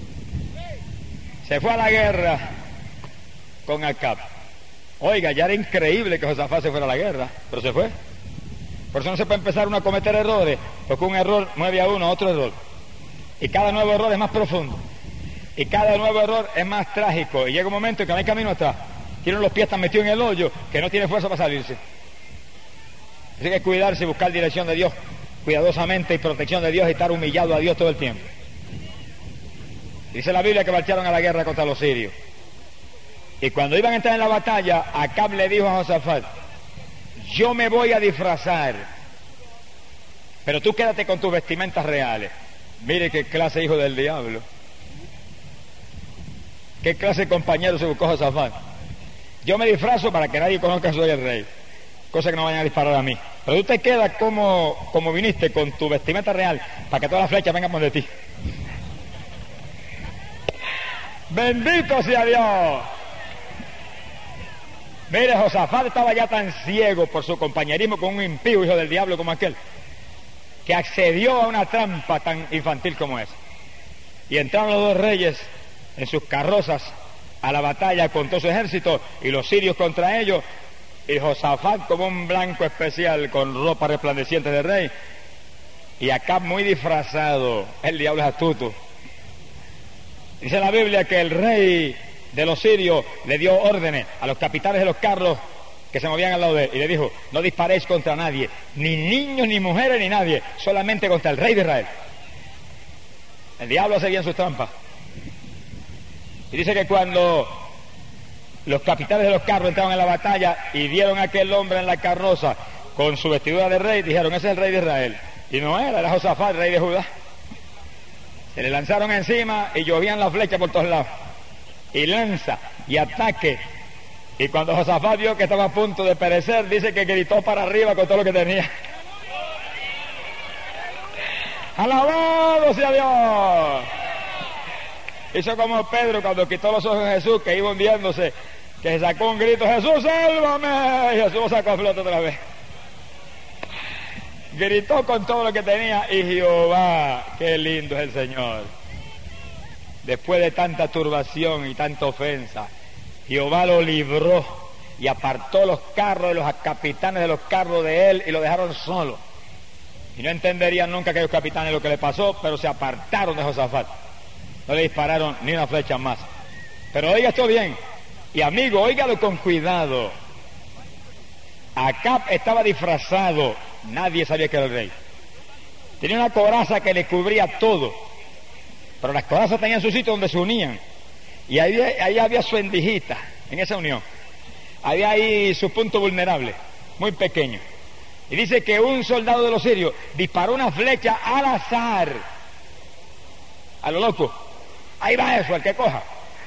S1: se fue a la guerra con Acab. Oiga, ya era increíble que Josafat se fuera a la guerra, pero se fue. Por eso no se puede empezar uno a cometer errores, porque un error mueve a uno a otro error. Y cada nuevo error es más profundo. Y cada nuevo error es más trágico. Y llega un momento en que no hay camino atrás. Tienen los pies tan metidos en el hoyo que no tiene fuerza para salirse. Así que cuidarse y buscar dirección de Dios cuidadosamente y protección de Dios y estar humillado a Dios todo el tiempo. Dice la Biblia que marcharon a la guerra contra los sirios. Y cuando iban a entrar en la batalla, Acab le dijo a Josafat: yo me voy a disfrazar, pero tú quédate con tus vestimentas reales. Mire qué clase de hijo del diablo. Qué clase de compañero se buscó Josafat. Yo me disfrazo para que nadie conozca que soy el rey, cosa que no vayan a disparar a mí. Pero tú te quedas como, como viniste, con tu vestimenta real, para que todas las flechas vengan por de ti. ¡Bendito sea Dios! Mire, Josafat estaba ya tan ciego por su compañerismo con un impío hijo del diablo como aquel, que accedió a una trampa tan infantil como esa. Y entraron los dos reyes en sus carrozas a la batalla con todo su ejército, y los sirios contra ellos, y Josafat como un blanco especial con ropa resplandeciente de rey, y Acab muy disfrazado. El diablo es astuto. Dice la Biblia que el rey de los sirios le dio órdenes a los capitanes de los carros que se movían al lado de él, y le dijo: no disparéis contra nadie, ni niños, ni mujeres, ni nadie, solamente contra el rey de Israel. El diablo seguía en sus trampas. Y dice que cuando los capitanes de los carros entraron en la batalla y vieron a aquel hombre en la carroza con su vestidura de rey, dijeron: ese es el rey de Israel. Y no era, era Josafat, el rey de Judá. Se le lanzaron encima y llovían las flechas por todos lados, y lanza y ataque. Y cuando Josafat vio que estaba a punto de perecer, dice que gritó para arriba con todo lo que tenía: ¡alabado sea Dios! Hizo como Pedro cuando quitó los ojos de Jesús, que iba hundiéndose, que sacó un grito: ¡Jesús, sálvame! Y Jesús lo sacó a flote otra vez. Gritó con todo lo que tenía, y Jehová, qué lindo es el Señor. Después de tanta turbación y tanta ofensa, Jehová lo libró y apartó los carros de los capitanes de los carros de él y lo dejaron solo. Y no entenderían nunca aquellos capitanes lo que le pasó, pero se apartaron de Josafat. No le dispararon ni una flecha más. Pero oiga esto bien, y amigo, óigalo con cuidado. Acab estaba disfrazado, nadie sabía que era el rey. Tenía una coraza que le cubría todo, pero las corazas tenían su sitio donde se unían, y ahí, ahí había su endijita, en esa unión. Había ahí su punto vulnerable, muy pequeño. Y dice que un soldado de los sirios disparó una flecha al azar, a lo loco. Ahí va eso, al que coja.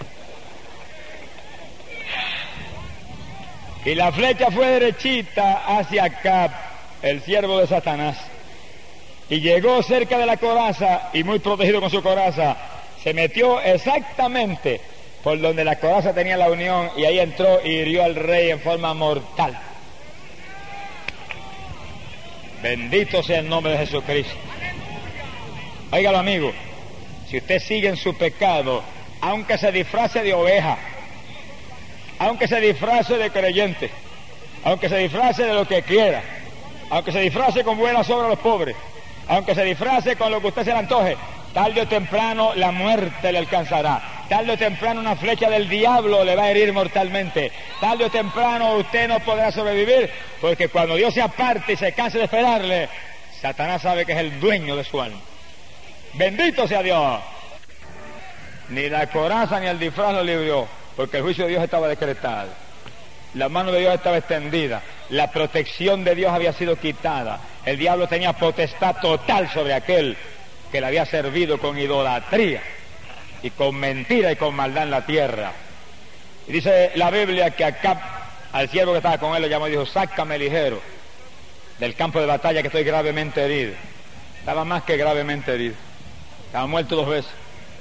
S1: Y la flecha fue derechita hacia Acab, el siervo de Satanás. Y llegó cerca de la coraza, y muy protegido con su coraza, se metió exactamente por donde la coraza tenía la unión, y ahí entró y hirió al rey en forma mortal. Bendito sea el nombre de Jesucristo. Óigalo, amigo, si usted sigue en su pecado, aunque se disfrace de oveja, aunque se disfrace de creyente, aunque se disfrace de lo que quiera, aunque se disfrace con buenas obras a los pobres, aunque se disfrace con lo que usted se le antoje, tarde o temprano la muerte le alcanzará. Tarde o temprano una flecha del diablo le va a herir mortalmente. Tarde o temprano usted no podrá sobrevivir, porque cuando Dios se aparte y se canse de esperarle, Satanás sabe que es el dueño de su alma. Bendito sea Dios. Ni la coraza ni el disfraz lo libró, porque el juicio de Dios estaba decretado. La mano de Dios estaba extendida, la protección de Dios había sido quitada, el diablo tenía potestad total sobre aquel que le había servido con idolatría y con mentira y con maldad en la tierra. Y dice la Biblia que Acab, al siervo que estaba con él, lo llamó y dijo: sácame ligero del campo de batalla, que estoy gravemente herido. Estaba más que gravemente herido, estaba muerto dos veces.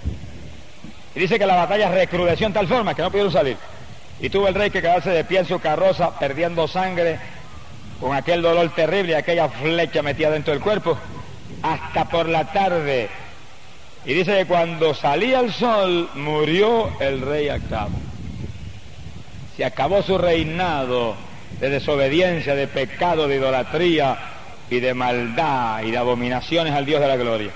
S1: Y dice que la batalla recrudeció en tal forma que no pudieron salir. Y tuvo el rey que quedarse de pie en su carroza, perdiendo sangre, con aquel dolor terrible y aquella flecha metida dentro del cuerpo, hasta por la tarde. Y dice que cuando salía el sol, murió el rey Acab. Se acabó su reinado de desobediencia, de pecado, de idolatría y de maldad y de abominaciones al Dios de la gloria.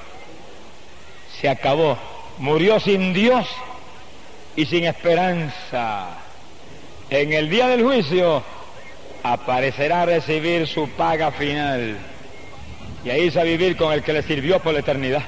S1: Se acabó. Murió sin Dios y sin esperanza. En el día del juicio aparecerá a recibir su paga final y a irse a vivir con el que le sirvió por la eternidad.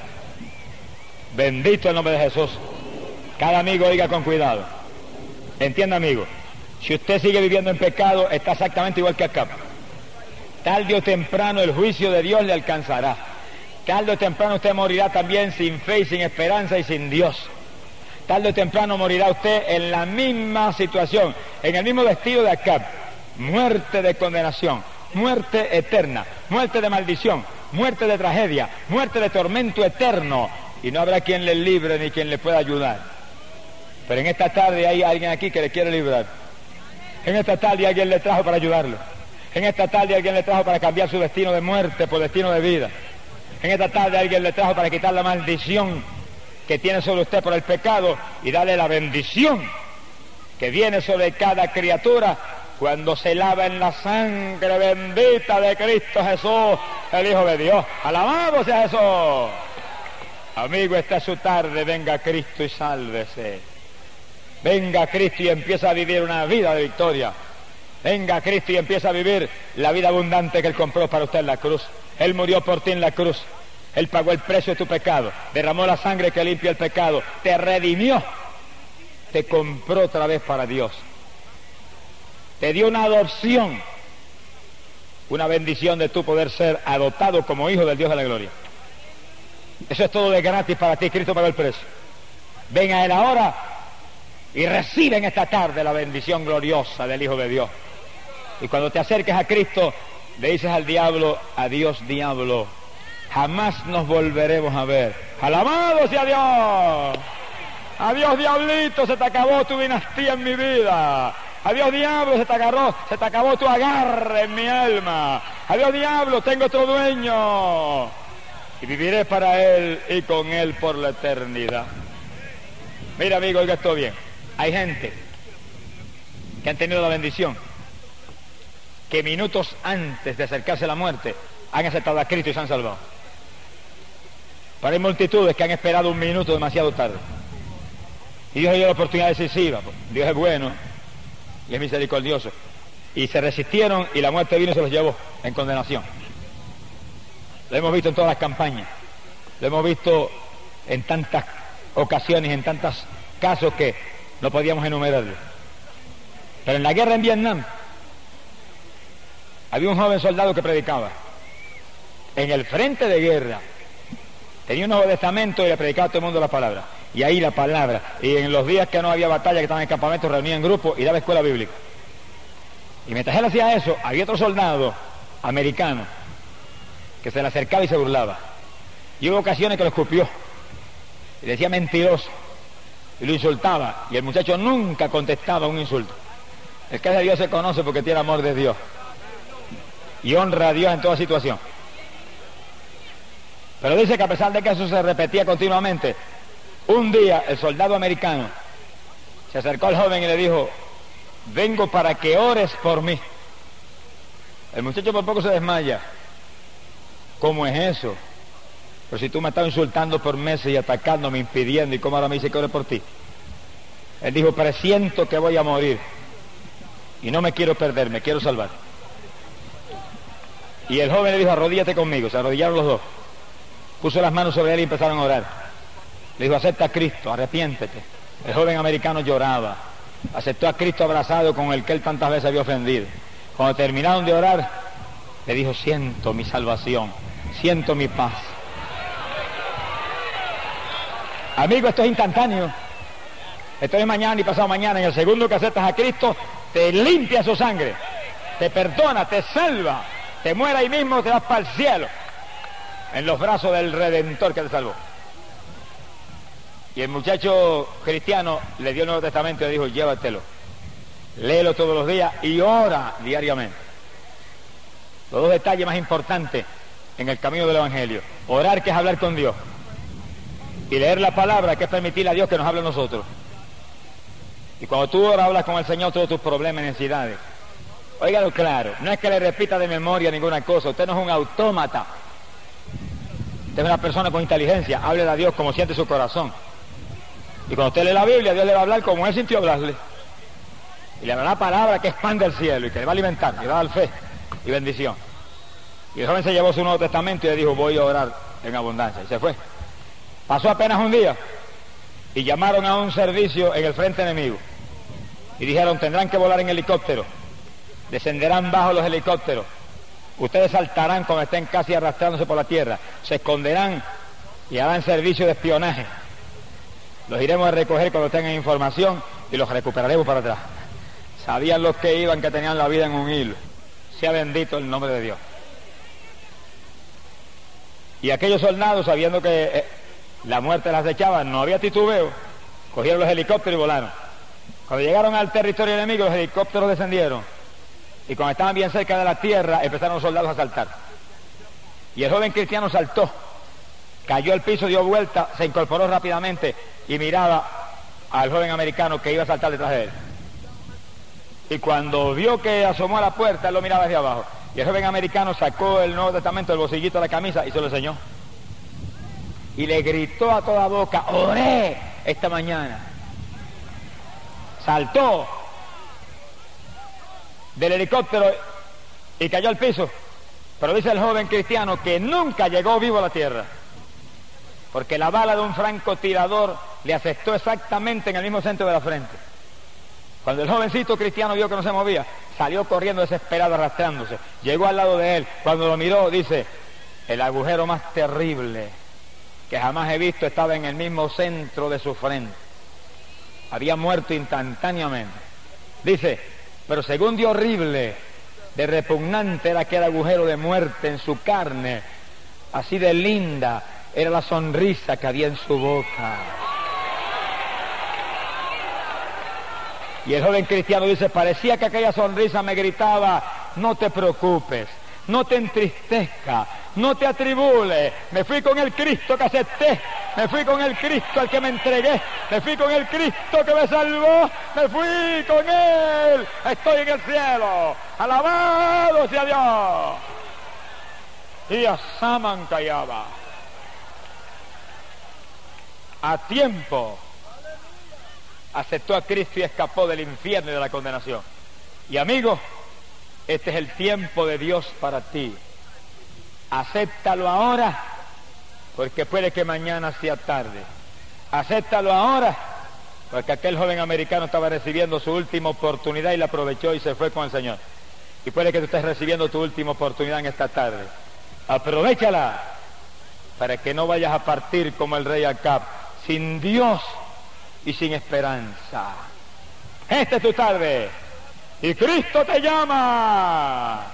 S1: Bendito el nombre de Jesús. Cada amigo oiga con cuidado. Entienda, amigo, si usted sigue viviendo en pecado, está exactamente igual que Acab. Tarde o temprano el juicio de Dios le alcanzará. Tarde o temprano usted morirá también sin fe y sin esperanza y sin Dios. Tarde o temprano morirá usted en la misma situación, en el mismo vestido de Acab. Muerte de condenación, muerte eterna, muerte de maldición, muerte de tragedia, muerte de tormento eterno. Y no habrá quien le libre ni quien le pueda ayudar. Pero en esta tarde hay alguien aquí que le quiere librar. En esta tarde alguien le trajo para ayudarlo. En esta tarde alguien le trajo para cambiar su destino de muerte por destino de vida. En esta tarde alguien le trajo para quitar la maldición que tiene sobre usted por el pecado y darle la bendición que viene sobre cada criatura cuando se lava en la sangre bendita de Cristo Jesús, el Hijo de Dios. ¡Alabado sea Jesús! Amigo, esta es su tarde. Venga Cristo y sálvese. Venga Cristo y empieza a vivir una vida de victoria. Venga Cristo y empieza a vivir la vida abundante que Él compró para usted en la cruz. Él murió por ti en la cruz. Él pagó el precio de tu pecado, derramó la sangre que limpia el pecado, te redimió, te compró otra vez para Dios, te dio una adopción, una bendición de tu poder ser adoptado como hijo del Dios de la gloria. Eso es todo de gratis para ti. Cristo pagó el precio. Ven a Él ahora y recibe en esta tarde la bendición gloriosa del Hijo de Dios. Y cuando te acerques a Cristo, le dices al diablo: adiós diablo, jamás nos volveremos a ver. ¡Alabado sea Dios! Adiós diablito, se te acabó tu dinastía en mi vida. Adiós diablo, se te agarró, se te acabó tu agarre en mi alma. Adiós diablo, tengo otro dueño. Y viviré para Él y con Él por la eternidad. Mira amigo, oiga esto bien. Hay gente que han tenido la bendición que minutos antes de acercarse a la muerte han aceptado a Cristo y se han salvado. Pero hay multitudes que han esperado un minuto demasiado tarde. Y Dios dio la oportunidad decisiva. Dios es bueno y es misericordioso. Y se resistieron y la muerte vino y se los llevó en condenación. Lo hemos visto en todas las campañas. Lo hemos visto en tantas ocasiones, en tantos casos que no podíamos enumerarlo. Pero en la guerra en Vietnam había un joven soldado que predicaba. En el frente de guerra tenía un Nuevo Testamento y le predicaba a todo el mundo la palabra. Y ahí la palabra. Y en los días que no había batalla, que estaban en el campamento, reunía en grupo y daba escuela bíblica. Y mientras él hacía eso, había otro soldado americano que se le acercaba y se burlaba. Y hubo ocasiones que lo escupió y le decía mentiroso y lo insultaba, y el muchacho nunca contestaba un insulto. El que es de Dios se conoce porque tiene amor de Dios y honra a Dios en toda situación. Pero dice que a pesar de que eso se repetía continuamente, un día el soldado americano se acercó al joven y le dijo: vengo para que ores por mí. El muchacho por poco se desmaya. ¿Cómo es eso? Pero si tú me estás insultando por meses y atacándome, impidiendo, ¿y cómo ahora me dice que ore por ti? Él dijo: presiento que voy a morir y no me quiero perder, me quiero salvar. Y el joven le dijo: arrodíllate conmigo. Se arrodillaron los dos, puso las manos sobre él y empezaron a orar. Le dijo: acepta a Cristo, arrepiéntete. El joven americano lloraba aceptó a Cristo abrazado con el que él tantas veces había ofendido. Cuando terminaron de orar, le dijo, siento mi salvación, siento mi paz. Amigo, esto es instantáneo. Esto es mañana y pasado mañana. En el segundo que aceptas a Cristo, te limpia su sangre, te perdona, te salva, te muere ahí mismo, te vas para el cielo, en los brazos del Redentor que te salvó. Y el muchacho cristiano le dio el Nuevo Testamento y le dijo, llévatelo, léelo todos los días y ora diariamente. Los dos detalles más importantes en el camino del Evangelio: orar, que es hablar con Dios, y leer la palabra, que es permitirle a Dios que nos hable a nosotros. Y cuando tú oras, hablas con el Señor todos tus problemas y necesidades. Óigalo claro, no es que le repita de memoria ninguna cosa, usted no es un autómata, usted es una persona con inteligencia. Hable a Dios como siente su corazón. Y cuando usted lee la Biblia, Dios le va a hablar como él sintió hablarle. Y le hablará palabra que expande el cielo y que le va a alimentar, y le va a dar fe y bendición. Y el joven se llevó su Nuevo Testamento y le dijo, voy a orar en abundancia. Y se fue. Pasó apenas un día y llamaron a un servicio en el frente enemigo. Y dijeron, tendrán que volar en helicóptero. Descenderán bajo los helicópteros. Ustedes saltarán cuando estén casi arrastrándose por la tierra. Se esconderán y harán servicio de espionaje. Los iremos a recoger cuando tengan información y los recuperaremos para atrás. Sabían los que iban que tenían la vida en un hilo. Sea bendito el nombre de Dios. Y aquellos soldados, sabiendo que eh, la muerte las echaba, no había titubeo, cogieron los helicópteros y volaron. Cuando llegaron al territorio enemigo, los helicópteros descendieron. Y cuando estaban bien cerca de la tierra, empezaron los soldados a saltar. Y el joven cristiano saltó, cayó al piso, dio vuelta, se incorporó rápidamente y miraba al joven americano que iba a saltar detrás de él. Y cuando vio que asomó a la puerta, él lo miraba hacia abajo. Y el joven americano sacó el Nuevo Testamento del bolsillito de la camisa y se lo enseñó. Y le gritó a toda boca, oré esta mañana. Saltó del helicóptero y cayó al piso. Pero dice el joven cristiano que nunca llegó vivo a la tierra, porque la bala de un francotirador le asestó exactamente en el mismo centro de la frente. Cuando el jovencito cristiano vio que no se movía, salió corriendo desesperado, arrastrándose. Llegó al lado de él. Cuando lo miró, dice, el agujero más terrible que jamás he visto estaba en el mismo centro de su frente. Había muerto instantáneamente. Dice, pero según de horrible, de repugnante era aquel agujero de muerte en su carne, así de linda era la sonrisa que había en su boca. Y el joven cristiano dice, parecía que aquella sonrisa me gritaba, no te preocupes, no te entristezca, no te atribules, me fui con el Cristo que acepté, me fui con el Cristo al que me entregué, me fui con el Cristo que me salvó, me fui con Él, estoy en el cielo, alabado sea Dios. Y a Saman callaba. A tiempo aceptó a Cristo y escapó del infierno y de la condenación. Y amigo, este es el tiempo de Dios para ti. Acéptalo ahora, porque puede que mañana sea tarde. Acéptalo ahora, porque aquel joven americano estaba recibiendo su última oportunidad y la aprovechó y se fue con el Señor. Y puede que tú estés recibiendo tu última oportunidad en esta tarde. Aprovéchala para que no vayas a partir como el rey Acab, sin Dios y sin esperanza. Esta es tu tarde y Cristo te llama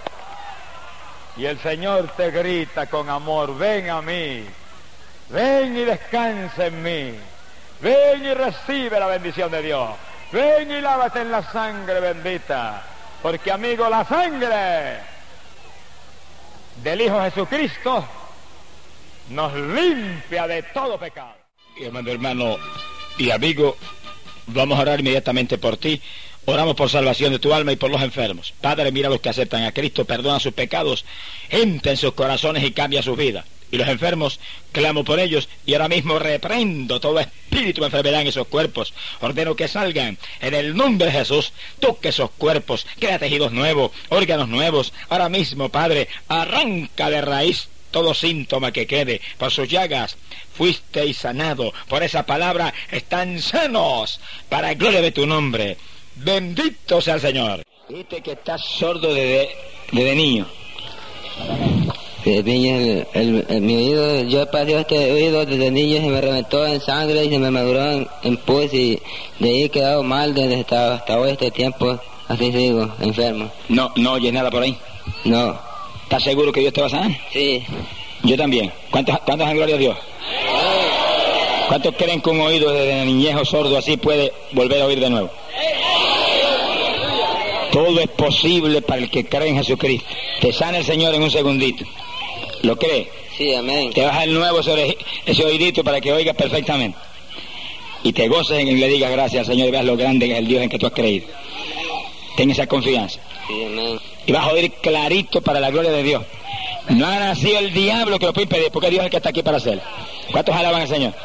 S1: y el Señor te grita con amor, ven a mí, ven y descansa en mí, ven y recibe la bendición de Dios, ven y lávate en la sangre bendita, porque amigo, la sangre del Hijo Jesucristo nos limpia de todo pecado.
S2: Y hermano, hermano y amigo, vamos a orar inmediatamente por ti. Oramos por salvación de tu alma y por los enfermos. Padre, mira a los que aceptan a Cristo, perdona sus pecados, entra en sus corazones y cambia sus vidas. Y los enfermos, clamo por ellos y ahora mismo reprendo todo espíritu de enfermedad en esos cuerpos. Ordeno que salgan en el nombre de Jesús. Toque esos cuerpos, crea tejidos nuevos, órganos nuevos. Ahora mismo, Padre, arranca de raíz todo síntoma que quede. Por sus llagas fuisteis sanado. Por esa palabra están sanos, para gloria de tu nombre. Bendito sea el Señor. Dijiste que estás sordo desde, desde niño.
S3: Desde niño, el, el, el, mi oído, yo padí este oído desde niño, se me reventó en sangre y se me maduró en, en pus, y de ahí he quedado mal desde hasta, hasta hoy, este tiempo, así sigo, enfermo.
S2: No, no oyes nada por ahí.
S3: No.
S2: ¿Estás seguro que Dios te va a sanar?
S3: Sí.
S2: Yo también. ¿Cuántos, cuántos dan gloria a Dios? ¿Cuántos creen que un oído desde niñez o sordo así puede volver a oír de nuevo? Todo es posible para el que cree en Jesucristo. Te sana el Señor en un segundito. ¿Lo crees?
S3: Sí, amén.
S2: Te baja el nuevo ese, ese oídito para que oigas perfectamente. Y te goces y le digas gracias al Señor y veas lo grande que es el Dios en que tú has creído. Ten esa confianza.
S3: Sí, amén.
S2: Y vas a oír clarito para la gloria de Dios. No ha nacido el diablo que lo puede impedir, porque Dios es el que está aquí para hacerlo. ¿Cuántos alaban al Señor?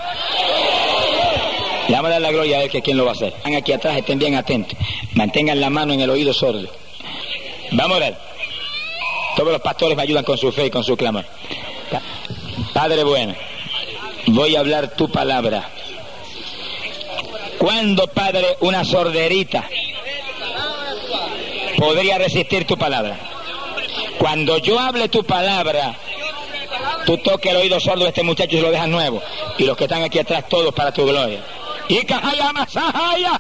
S2: Le vamos a dar la gloria a Él, que es quien lo va a hacer. Están aquí atrás, estén bien atentos. Mantengan la mano en el oído sordo. Vamos a ver. Todos los pastores me ayudan con su fe y con su clamor. Padre bueno, voy a hablar tu palabra. ¿Cuándo, Padre, una sorderita podría resistir tu palabra? Cuando yo hable tu palabra, tú toques el oído sordo de este muchacho y lo dejas nuevo. Y los que están aquí atrás, todos para tu gloria. Y cajaya masajaya.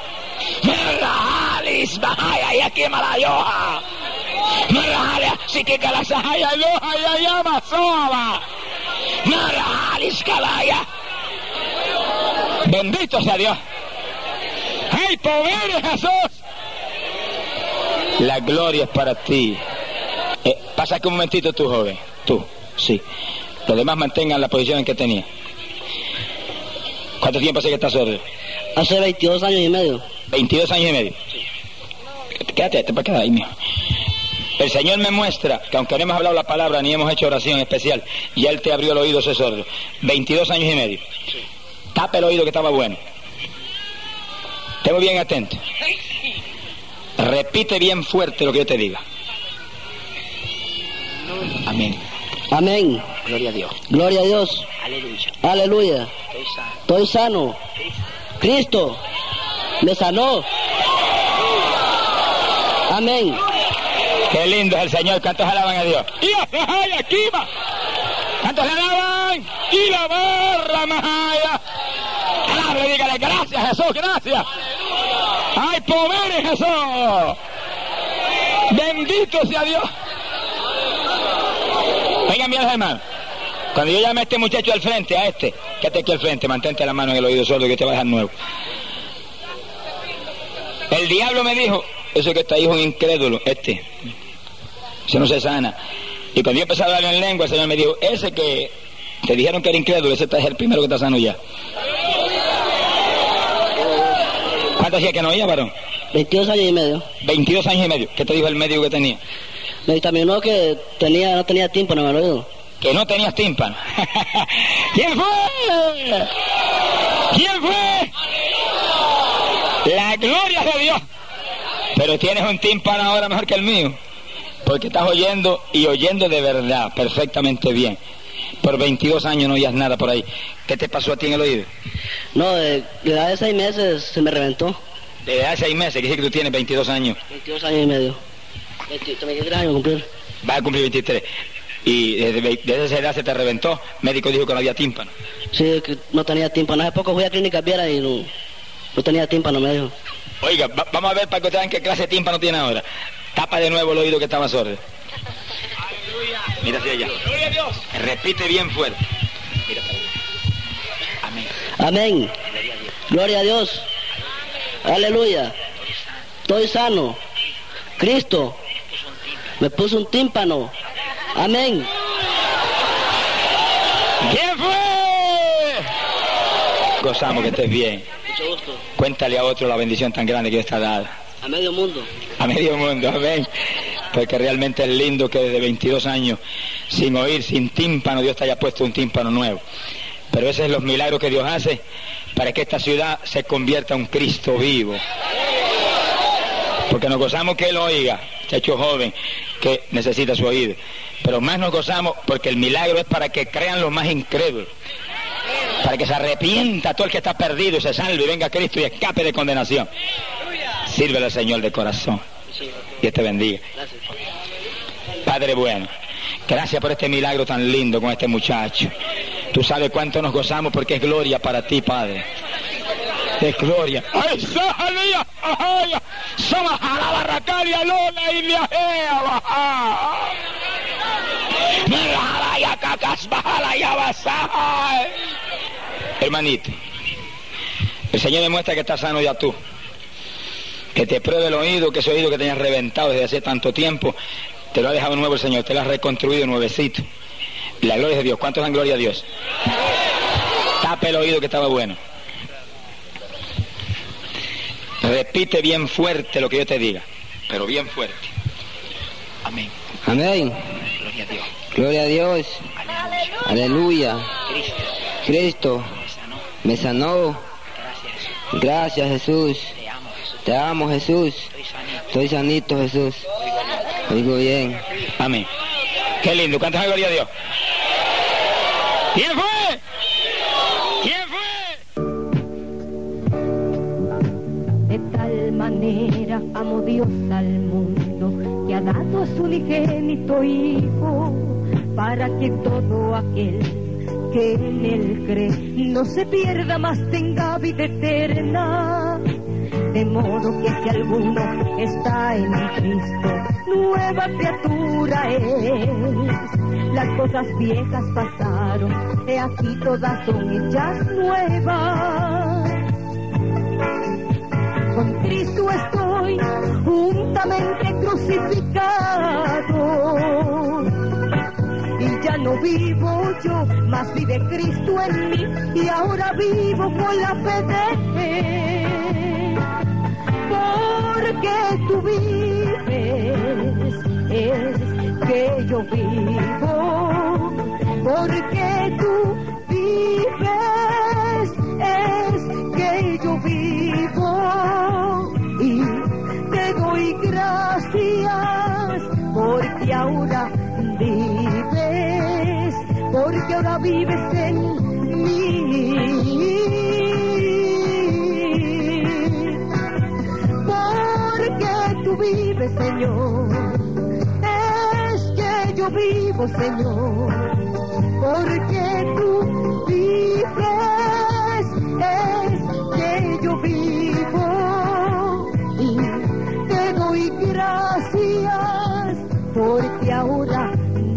S2: Meralis bahaya y aquí malayoja. Meralis sikika la sahaya loja ya llama soba. Meralis kalaya. Bendito sea Dios. ¡Ay, poder Jesús! La gloria es para ti. Eh, pasa aquí un momentito tú, joven. Tú, sí. Los demás mantengan la posición en que tenía. ¿Cuánto tiempo hace que estás sordo?
S3: Hace veintidós años y medio.
S2: veintidós años y medio. Quédate, te puedes quedar ahí, mijo. El Señor me muestra que aunque no hemos hablado la palabra ni hemos hecho oración especial, ya Él te abrió el oído ese sordo. veintidós años y medio. Tapa el oído que estaba bueno. Tengo bien atento. Repite bien fuerte lo que yo te diga. Amén.
S3: Amén.
S2: Gloria a Dios.
S3: Gloria a Dios.
S2: Aleluya.
S3: Aleluya.
S2: Estoy sano.
S3: Estoy sano. Cristo me sanó. Amén.
S2: Qué lindo es el Señor. ¿Cuántos alaban a Dios? Y a aquí va. ¿Cuántos le alaban? Y la barra majaya. Alábale, dígale gracias Jesús, gracias. ¡Ay, poder en Jesús! Bendito sea Dios. Vengan bien, hermanos. Cuando yo llame a este muchacho al frente, a este, quédate aquí al frente, mantente la mano en el oído sordo que te va a dejar nuevo. El diablo me dijo, eso que está ahí es un incrédulo, este. Ese no se sana. Y cuando yo empecé a hablar en lengua, el Señor me dijo, ese que te dijeron que era incrédulo, ese es el primero que está sano ya. ¿Cuánto hacía que no oía, varón?
S3: veintidós años y medio.
S2: veintidós años y medio. ¿Qué te dijo el médico que tenía?
S3: Me dictaminó que tenía, no tenía tímpano en el oído.
S2: Que no tenías tímpano. ¿Quién fue? ¿Quién fue? La gloria de Dios. Pero tienes un tímpano ahora mejor que el mío. Porque estás oyendo y oyendo de verdad, perfectamente bien. Por veintidós años no oías nada por ahí. ¿Qué te pasó a ti en el oído?
S3: No, de, de edad de seis meses se me reventó.
S2: De edad de seis meses, que dice que tú tienes veintidós años.
S3: veintidós años y medio. veintitrés años a cumplir.
S2: Vas a cumplir veintitrés. Y desde, desde esa edad se te reventó. El médico dijo que no había tímpano.
S3: Sí, que no tenía tímpano. Hace poco fui a Clínica Viera y no, no tenía tímpano, me dijo.
S2: Oiga, va, vamos a ver para que ustedes vean qué clase de tímpano tiene ahora. Tapa de nuevo el oído que estaba sordo. Mira hacia allá. Gloria a Dios. Repite bien fuerte. Mira para allá. Amén.
S3: Amén. Gloria a Dios. Aleluya. Estoy sano. Cristo me puso un tímpano. Amén.
S2: ¿Quién fue? Gozamos que estés bien.
S3: Mucho gusto.
S2: Cuéntale a otro la bendición tan grande que Dios te ha dado.
S3: A medio mundo.
S2: A medio mundo, amén. Porque realmente es lindo que desde veintidós años, sin oír, sin tímpano, Dios te haya puesto un tímpano nuevo. Pero esos son los milagros que Dios hace para que esta ciudad se convierta en un Cristo vivo. Porque nos gozamos que Él oiga, muchacho joven que necesita su oído. Pero más nos gozamos porque el milagro es para que crean los más incrédulos, para que se arrepienta todo el que está perdido y se salve y venga a Cristo y escape de condenación. Sírvele al Señor de corazón. Dios te bendiga. Padre bueno, gracias por este milagro tan lindo con este muchacho. Tú sabes cuánto nos gozamos porque es gloria para ti, Padre. Es gloria. ¡Ay, Sajalía! ¡Ay! ¡Samajala barracaria lola y viajea baja! ¡Mirala ya cacas bajala ya basaja! Hermanito, el Señor demuestra que estás sano ya tú. Que te pruebe el oído, que ese oído que tenías reventado desde hace tanto tiempo, te lo ha dejado nuevo el Señor, te lo ha reconstruido nuevecito. La gloria de Dios. ¿Cuántos dan gloria a Dios? Tapa el oído que estaba bueno. Repite bien fuerte lo que yo te diga, pero bien fuerte. Amén.
S3: Amén.
S2: Gloria a Dios.
S3: Gloria a Dios. Aleluya. Aleluya.
S2: Cristo.
S3: Cristo me sanó. Gracias, Jesús.
S2: Te amo, Jesús.
S3: Te amo, Jesús. Estoy sanito, Jesús. Oigo bien.
S2: Amén. Qué lindo. ¿Cuántos dan gloria a Dios? ¿Quién fue? ¿Quién fue?
S4: De tal manera amó Dios al mundo, que ha dado a su unigénito Hijo, para que todo aquel que en él cree no se pierda, mas tenga vida eterna. De modo que si alguno está en Cristo, nueva criatura es. Las cosas viejas pasaron, he aquí todas son hechas nuevas. Con Cristo estoy juntamente crucificado, y ya no vivo yo, mas vive Cristo en mí, y ahora vivo con la fe de Él. Porque tú vives, es que yo vivo. Porque tú vives, es que yo vivo. Y te doy gracias, porque ahora vives, porque ahora vives en mí. Porque tú vives, Señor, es que yo vivo, Señor. Porque tú vives, es que yo vivo. Y te doy gracias, porque ahora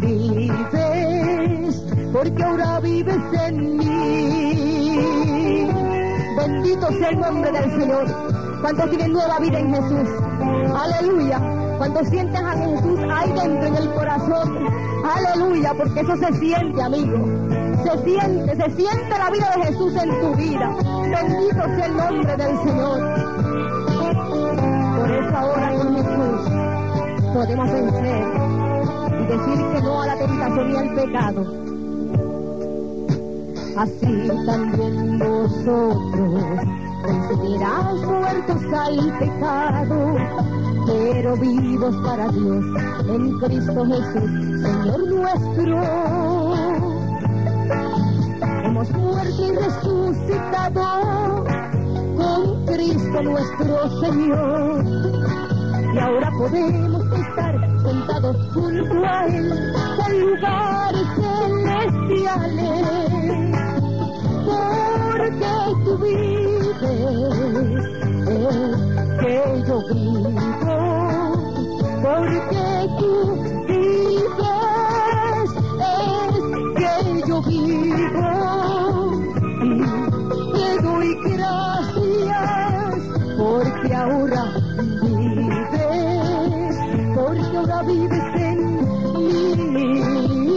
S4: vives, porque ahora vives en mí. Bendito sea el nombre del Señor. Cuando tienen nueva vida en Jesús, aleluya. Cuando sientes a Jesús ahí dentro en el corazón, aleluya, porque eso se siente, amigo. Se siente, se siente la vida de Jesús en tu vida. Bendito sea el nombre del Señor. Por esa hora con Jesús podemos vencer y decir que no a la tentación y al pecado. Así también vosotros consideráis muertos al pecado, pero vivos para Dios en Cristo Jesús, Señor nuestro. Hemos muerto y resucitado con Cristo nuestro Señor, y ahora podemos estar sentados junto a Él en lugares celestiales. Porque tú vives, es que yo vivo. Porque tú vives, es que yo vivo. Y te doy gracias, porque ahora vives, porque ahora vives en mí.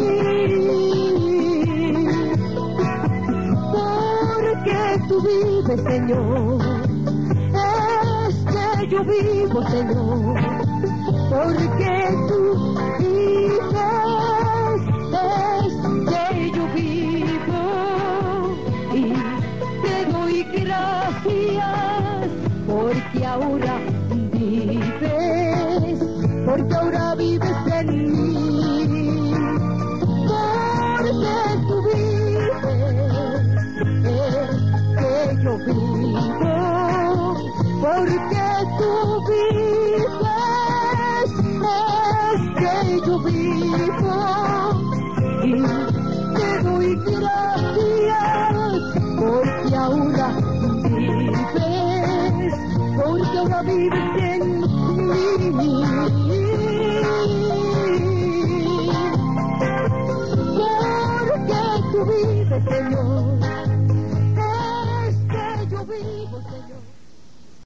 S4: Porque tú vives, Señor, es que yo vivo, Señor. Porque tú vives, es que yo vivo. Y te doy gracias, porque ahora vives, ti. Te doy gracias porque ahora vives, porque ahora vives en mí. Porque tú vives, Señor.